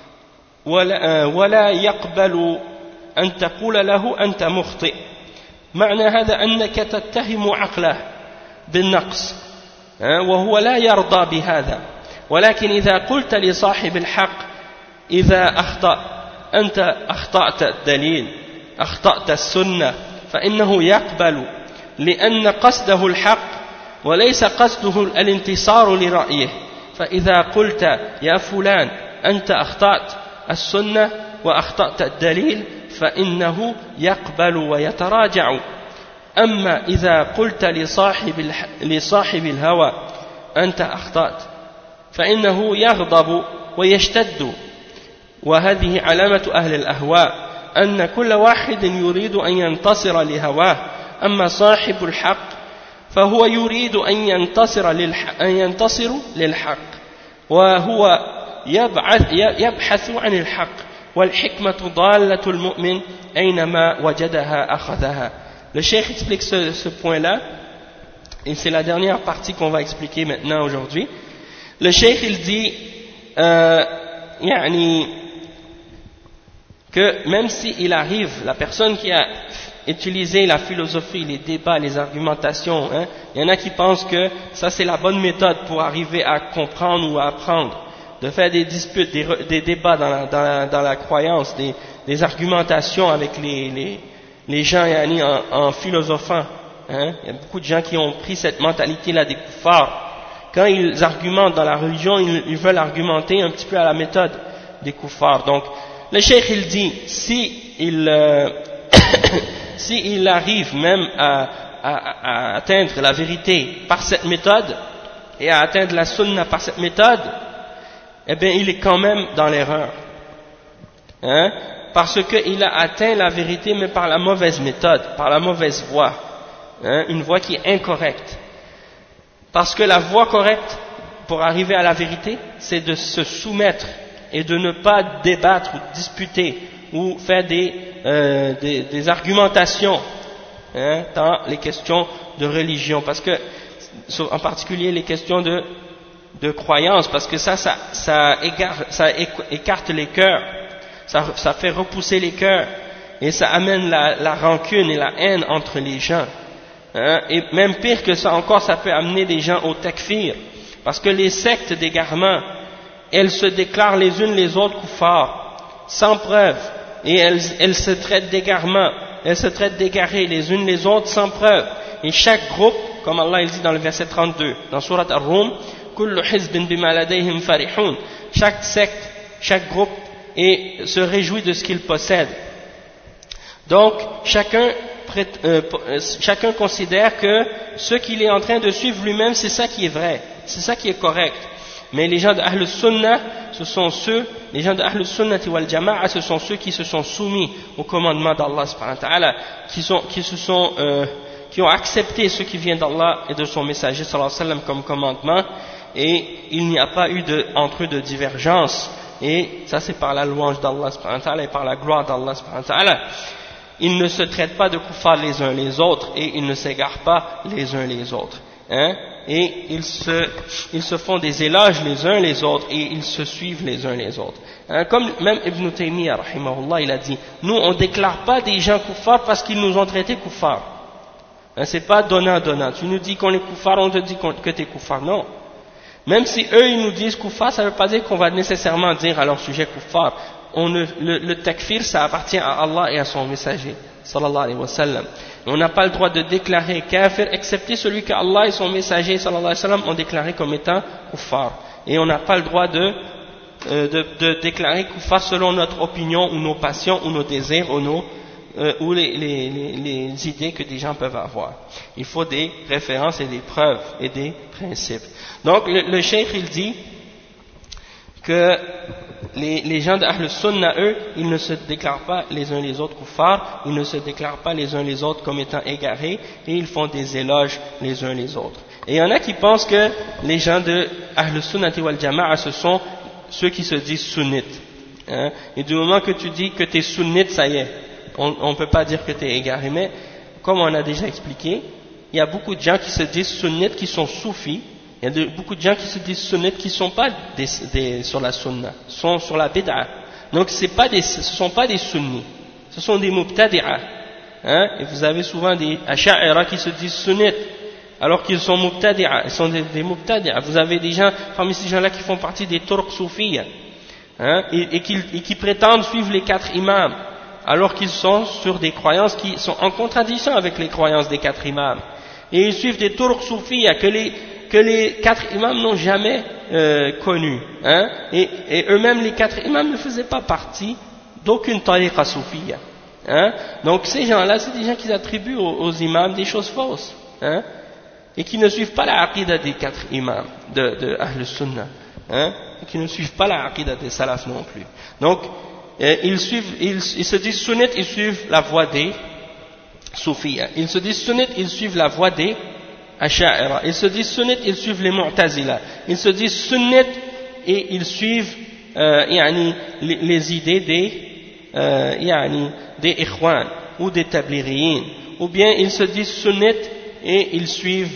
ولا يقبل أن تقول له أنت مخطئ معنى هذا أنك تتهم عقله بالنقص وهو لا يرضى بهذا ولكن إذا قلت لصاحب الحق إذا أنت أخطأت الدليل أخطأت السنة فإنه يقبل لأن قصده الحق وليس قصده الانتصار لرأيه فإذا قلت يا فلان أنت أخطأت السنة وأخطأت الدليل فإنه يقبل ويتراجع أما إذا قلت لصاحب الهوى أنت أخطأت فإنه يغضب ويشتد وهذه علامة أهل الأهواء أن كل واحد يريد أن ينتصر لهواه أما صاحب الحق فهو يريد أن ينتصر للحق وهو يبحث عن الحق والحكمة ضالة المؤمن أينما وجدها أخذها. Le cheikh explique ce point-là, et c'est la dernière partie qu'on va expliquer maintenant aujourd'hui. Le cheikh il dit, que même s'il arrive, la personne qui a utilisé la philosophie, les débats, les argumentations, hein, il y en a qui pensent que ça c'est la bonne méthode pour arriver à comprendre ou à apprendre, de faire des disputes, des débats dans la croyance, des argumentations avec les gens en philosophant. Hein. Il y a beaucoup de gens qui ont pris cette mentalité-là des kuffars. Quand ils argumentent dans la religion, ils veulent argumenter un petit peu à la méthode des kuffars. Donc, le cheikh il dit, s'il arrive même à atteindre la vérité par cette méthode, et à atteindre la sunna par cette méthode, eh bien il est quand même dans l'erreur. Hein? Parce qu'il a atteint la vérité mais par la mauvaise méthode, par la mauvaise voie. Hein? Une voie qui est incorrecte. Parce que la voie correcte pour arriver à la vérité, c'est de se soumettre et de ne pas débattre ou disputer ou faire des argumentations, hein, dans les questions de religion, parce que en particulier les questions de croyance, parce que ça écarte les cœurs, ça fait repousser les cœurs et ça amène la rancune et la haine entre les gens. Hein, et même pire que ça encore, ça peut amener les gens au takfir, parce que les sectes d'égarement, elles se déclarent les unes les autres kuffars, sans preuve, et elles se traitent d'égarement, elles se traitent d'égarés les unes les autres sans preuve, et chaque groupe, comme Allah il dit dans le verset 32, dans Surat Ar-Rum, kullu hizbin bima ladayhim farihun, chaque secte, chaque groupe se réjouit de ce qu'il possède. Donc, chacun considère que ce qu'il est en train de suivre lui-même, c'est ça qui est vrai, c'est ça qui est correct. Mais les gens de Ahl Sunnah, les gens de Ahl Sunnah wal Jama'a, ce sont ceux qui se sont soumis au commandement d'Allah subhanahu wa ta'ala, qui ont accepté ce qui vient d'Allah et de son messager sallallahu alayhi wa sallam comme commandement, et il n'y a pas eu entre eux de divergence, et ça c'est par la louange d'Allah subhanahu wa ta'ala et par la gloire d'Allah subhanahu wa ta'ala. Ils ne se traitent pas de kuffar les uns les autres, et ils ne s'égarent pas les uns les autres. Hein? Et ils se font des éloges les uns les autres, et ils se suivent les uns les autres. Hein? Comme même Ibn Taymiyyah, rahimahullah, il a dit, nous on ne déclare pas des gens kuffar parce qu'ils nous ont traités kuffar. Hein? C'est pas donnant. Tu nous dis qu'on est kuffar, on te dit que tu es kuffar. Non. Même si eux ils nous disent kuffar, ça ne veut pas dire qu'on va nécessairement dire à leur sujet kuffar. Le takfir, ça appartient à Allah et à son messager, sallallahu alayhi wa sallam. On n'a pas le droit de déclarer kafir, excepté celui que Allah et son messager, sallallahu alayhi wa sallam, ont déclaré comme étant kuffar. Et on n'a pas le droit de déclarer kuffar selon notre opinion, ou nos passions, ou nos désirs, ou les idées que des gens peuvent avoir. Il faut des références et des preuves et des principes. Donc le cheikh il dit que les gens d'Ahl Sunnah, eux, ils ne se déclarent pas les uns les autres kuffars, ils ne se déclarent pas les uns les autres comme étant égarés, et ils font des éloges les uns les autres. Et il y en a qui pensent que les gens de Ahl Sunnah wal Jama'a, ce sont ceux qui se disent sunnites. Hein? Et du moment que tu dis que tu es sunnite, ça y est, on ne peut pas dire que tu es égaré. Mais, comme on a déjà expliqué, il y a beaucoup de gens qui se disent sunnites qui sont soufis. Il y a beaucoup de gens qui se disent sunnites qui ne sont pas sur la sunna, sont sur la bid'a. Donc ce ne sont pas des sunnis, ce sont des mubtadi'a. Hein? Et vous avez souvent des asha'ira qui se disent sunnites, alors qu'ils sont mubtadi'a, ils sont des mubtadi'a. Vous avez des gens, parmi ces gens-là, qui font partie des turcs soufiyya, hein? et qui prétendent suivre les 4 imams, alors qu'ils sont sur des croyances qui sont en contradiction avec les croyances des 4 imams. Et ils suivent des turcs soufiyya que les 4 imams n'ont jamais connus. Hein? Et eux-mêmes, les 4 imams ne faisaient pas partie d'aucune tariqa soufiyya. Hein? Donc ces gens-là, c'est des gens qui attribuent aux imams des choses fausses. Hein? Et qui ne suivent pas la aqida des 4 imams de Ahl Sunnah. Hein? Et qui ne suivent pas la aqida des salaf non plus. Donc, ils se disent sunnites, ils suivent la voie des soufiyya. Ils se disent sunnites, ils suivent la voie des asha'ira. Ils se disent sunnites, ils suivent les mu'tazila. Ils se disent sunnites et ils suivent les idées des ikhwan ou des tabliriyin. Ou bien ils se disent sunnites et ils suivent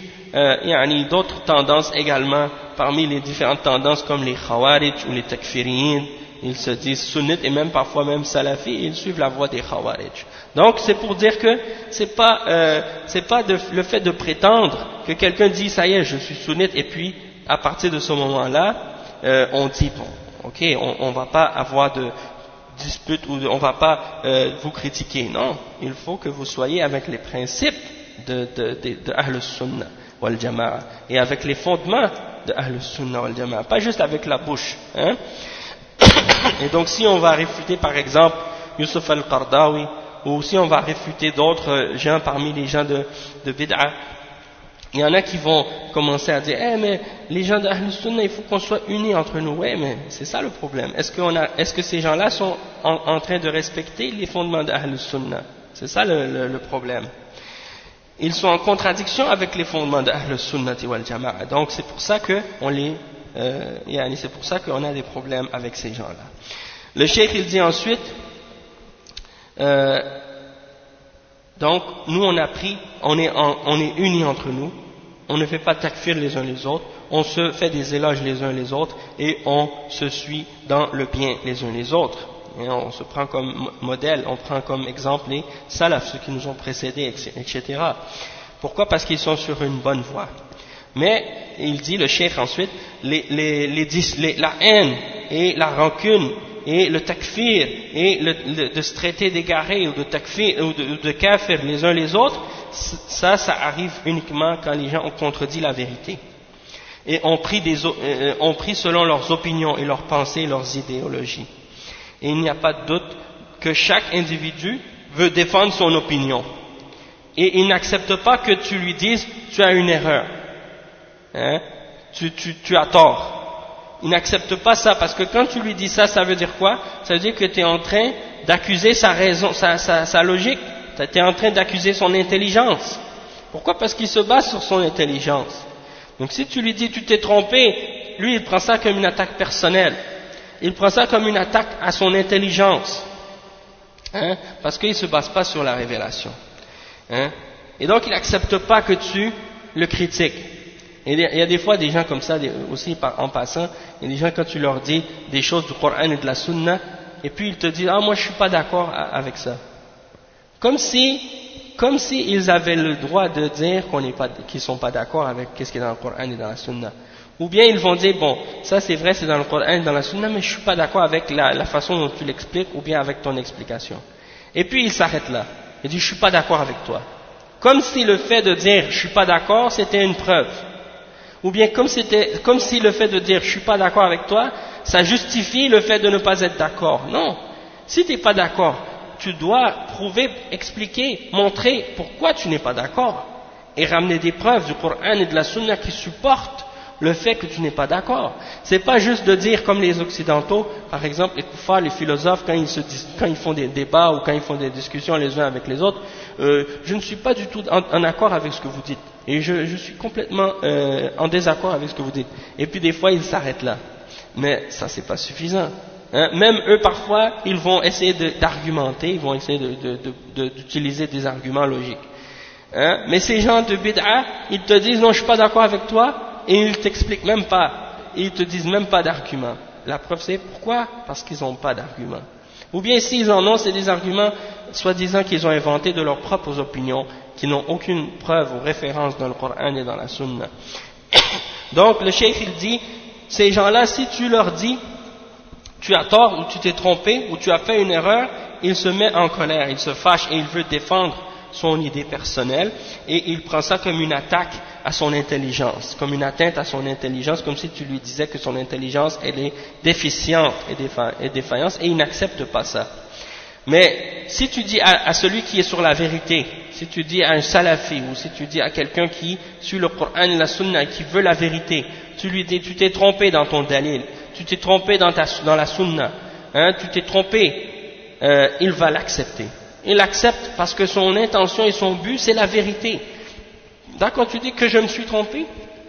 d'autres tendances également, parmi les différentes tendances comme les khawarij ou les takfiriyin, ils se disent sunnites et même parfois même salafis, ils suivent la voie des khawarij. Donc c'est pour dire que c'est pas le fait de prétendre que quelqu'un dit ça y est je suis sunnite et puis à partir de ce moment-là on dit bon ok on va pas avoir de dispute ou on va pas vous critiquer. Non, il faut que vous soyez avec les principes de Ahl Sunnah wal Jama'a et avec les fondements de Ahl Sunnah wal Jama'a, pas juste avec la bouche, hein. Et donc si on va réfuter par exemple Yusuf al-Qardawi ou si on va réfuter d'autres gens parmi les gens de Bid'a, il y en a qui vont commencer à dire mais les gens de Ahl Sunnah il faut qu'on soit unis entre nous. Ouais, mais c'est ça le problème. Est-ce que ces gens-là sont en train de respecter les fondements de Ahl Sunnah? C'est ça le problème. Ils sont en contradiction avec les fondements de Ahl Sunnah wal Jama'a. Donc c'est pour ça que c'est pour ça qu'on a des problèmes avec ces gens-là. Le cheikh il dit ensuite donc nous on a pris, on est unis entre nous, on ne fait pas takfir les uns les autres, on se fait des éloges les uns les autres et on se suit dans le bien les uns les autres. Et on se prend comme modèle, on prend comme exemple les salafs, ceux qui nous ont précédés, etc. Pourquoi? Parce qu'ils sont sur une bonne voie. Mais il dit le cheikh ensuite, la haine et la rancune et le takfir et de se traiter d'égarés ou de takfir ou de kafir les uns les autres, ça arrive uniquement quand les gens ont contredit la vérité et ont pris selon leurs opinions et leurs pensées et leurs idéologies. Et il n'y a pas de doute que chaque individu veut défendre son opinion et il n'accepte pas que tu lui dises tu as une erreur, hein? Tu as tort. Il n'accepte pas ça parce que quand tu lui dis ça, ça veut dire quoi? Ça veut dire que tu es en train d'accuser sa raison, sa logique. Tu es en train d'accuser son intelligence. Pourquoi? Parce qu'il se base sur son intelligence. Donc si tu lui dis tu t'es trompé, lui il prend ça comme une attaque personnelle. Il prend ça comme une attaque à son intelligence. Hein? Parce qu'il ne se base pas sur la révélation. Hein? Et donc il n'accepte pas que tu le critiques. Et il y a des fois des gens comme ça, aussi en passant, il y a des gens quand tu leur dis des choses du Coran et de la Sunna, et puis ils te disent ah moi je suis pas d'accord avec ça. Comme si ils avaient le droit de dire qu'ils sont pas d'accord avec ce qui est dans le Coran et dans la Sunna. Ou bien ils vont dire bon ça c'est vrai c'est dans le Coran et dans la Sunna mais je suis pas d'accord avec la façon dont tu l'expliques ou bien avec ton explication. Et puis ils s'arrêtent là. Ils disent je suis pas d'accord avec toi. Comme si le fait de dire je suis pas d'accord c'était une preuve. Ou bien comme si le fait de dire je suis pas d'accord avec toi, ça justifie le fait de ne pas être d'accord. Non. Si tu n'es pas d'accord, tu dois prouver, expliquer, montrer pourquoi tu n'es pas d'accord. Et ramener des preuves du Coran et de la Sunna qui supportent le fait que tu n'es pas d'accord. C'est pas juste de dire comme les occidentaux, par exemple les kuffars, les philosophes, quand ils font des débats ou quand ils font des discussions les uns avec les autres, je ne suis pas du tout en accord avec ce que vous dites. Et je suis complètement en désaccord avec ce que vous dites. Et puis des fois ils s'arrêtent là. Mais ça c'est pas suffisant. Hein? Même eux parfois ils vont essayer d'argumenter, ils vont essayer d'utiliser des arguments logiques. Hein? Mais ces gens de bid'a, ils te disent non je suis pas d'accord avec toi et ils t'expliquent même pas. Ils te disent même pas d'arguments. La preuve c'est pourquoi? Parce qu'ils n'ont pas d'arguments. Ou bien s'ils en ont, c'est des arguments soi-disant qu'ils ont inventés de leurs propres opinions, qui n'ont aucune preuve ou référence dans le Coran et dans la Sunna. Donc le cheikh il dit, ces gens-là, si tu leur dis, tu as tort ou tu t'es trompé ou tu as fait une erreur, il se met en colère, il se fâche et il veut défendre son idée personnelle et il prend ça comme une attaque à son intelligence, comme une atteinte à son intelligence, comme si tu lui disais que son intelligence elle est déficiente et défaillante et il n'accepte pas ça. Mais si tu dis à celui qui est sur la vérité, si tu dis à un salafi ou si tu dis à quelqu'un qui suit le Coran et la Sunna et qui veut la vérité, tu lui dis tu t'es trompé dans ton dalil, tu t'es trompé dans la Sunna, hein, tu t'es trompé, il va l'accepter. Il l'accepte parce que son intention et son but c'est la vérité. D'accord, tu dis que je me suis trompé,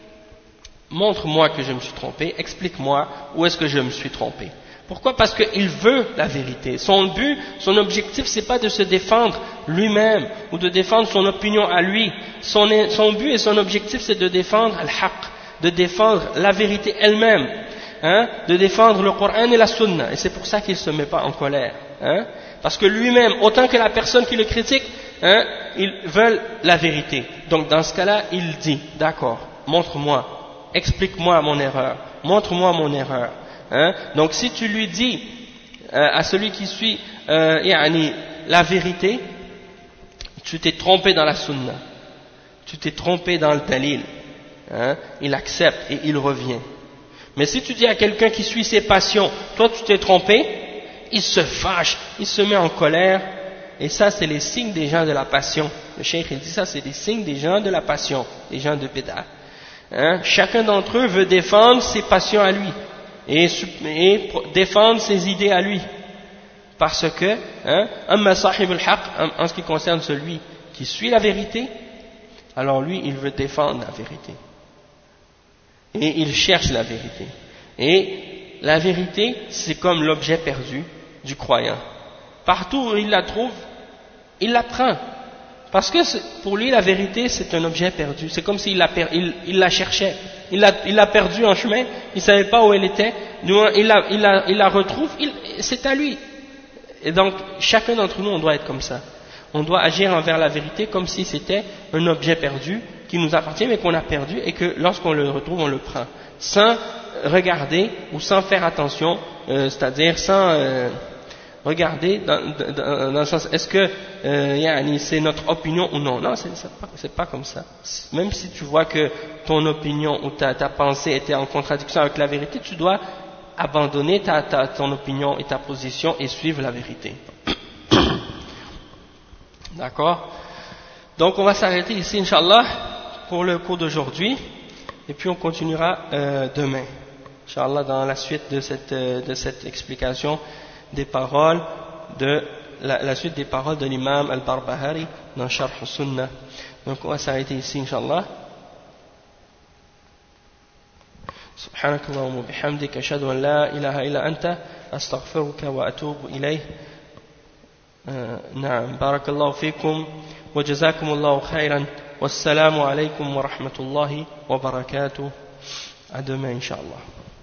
montre-moi que je me suis trompé, explique-moi où est-ce que je me suis trompé. Pourquoi? Parce qu'il veut la vérité. Son but, son objectif, c'est pas de se défendre lui-même ou de défendre son opinion à lui. Son but et son objectif, c'est de défendre al-haq, de défendre la vérité elle-même. de défendre le Coran et la Sunna, et c'est pour ça qu'il ne se met pas en colère, parce que lui-même, autant que la personne qui le critique, ils veulent la vérité. Donc dans ce cas-là, il dit, d'accord, montre-moi, explique-moi mon erreur, montre-moi mon erreur. Donc si tu lui dis à celui qui suit la vérité, tu t'es trompé dans la Sunna, tu t'es trompé dans le dalil, il accepte et il revient. Mais si tu dis à quelqu'un qui suit ses passions, toi tu t'es trompé, il se fâche, il se met en colère, et ça c'est les signes des gens de la passion. Le cheikh il dit ça, c'est des signes des gens de la passion, des gens de bid'ah. Chacun d'entre eux veut défendre ses passions à lui et défendre ses idées à lui, parce que amma sahib al-haq, en ce qui concerne celui qui suit la vérité, alors lui il veut défendre la vérité et il cherche la vérité, et la vérité c'est comme l'objet perdu du croyant. Partout où il la trouve, il la prend, parce que pour lui la vérité c'est un objet perdu. C'est comme s'il la cherchait, il l'a perdue en chemin, il ne savait pas où elle était, il la retrouve, c'est à lui. Et donc chacun d'entre nous on doit être comme ça, on doit agir envers la vérité comme si c'était un objet perdu qui nous appartient mais qu'on a perdu, et que lorsqu'on le retrouve on le prend, sans regarder ou sans faire attention, c'est-à-dire sans regarder dans le sens est-ce que c'est notre opinion ou non. Non, c'est pas comme ça. Même si tu vois que ton opinion ou ta pensée était en contradiction avec la vérité, tu dois abandonner ton opinion et ta position et suivre la vérité. D'accord? Donc on va s'arrêter ici, Inch'Allah, pour le cours d'aujourd'hui, et puis on continuera demain, Inch'Allah, dans la suite de cette explication des paroles la suite des paroles de l'imam al-Barbahari dans Sharh al-Sunnah. Donc on va s'arrêter ici, Inch'Allah. سبحانك اللهم وبحمدك أشهد أن لا إله إلا أنت أستغفرك وأتوب إليه. نعم، بارك الله فيكم وجزاكم الله خيرا والسلام عليكم ورحمة الله وبركاته. À demain, Inch'Allah.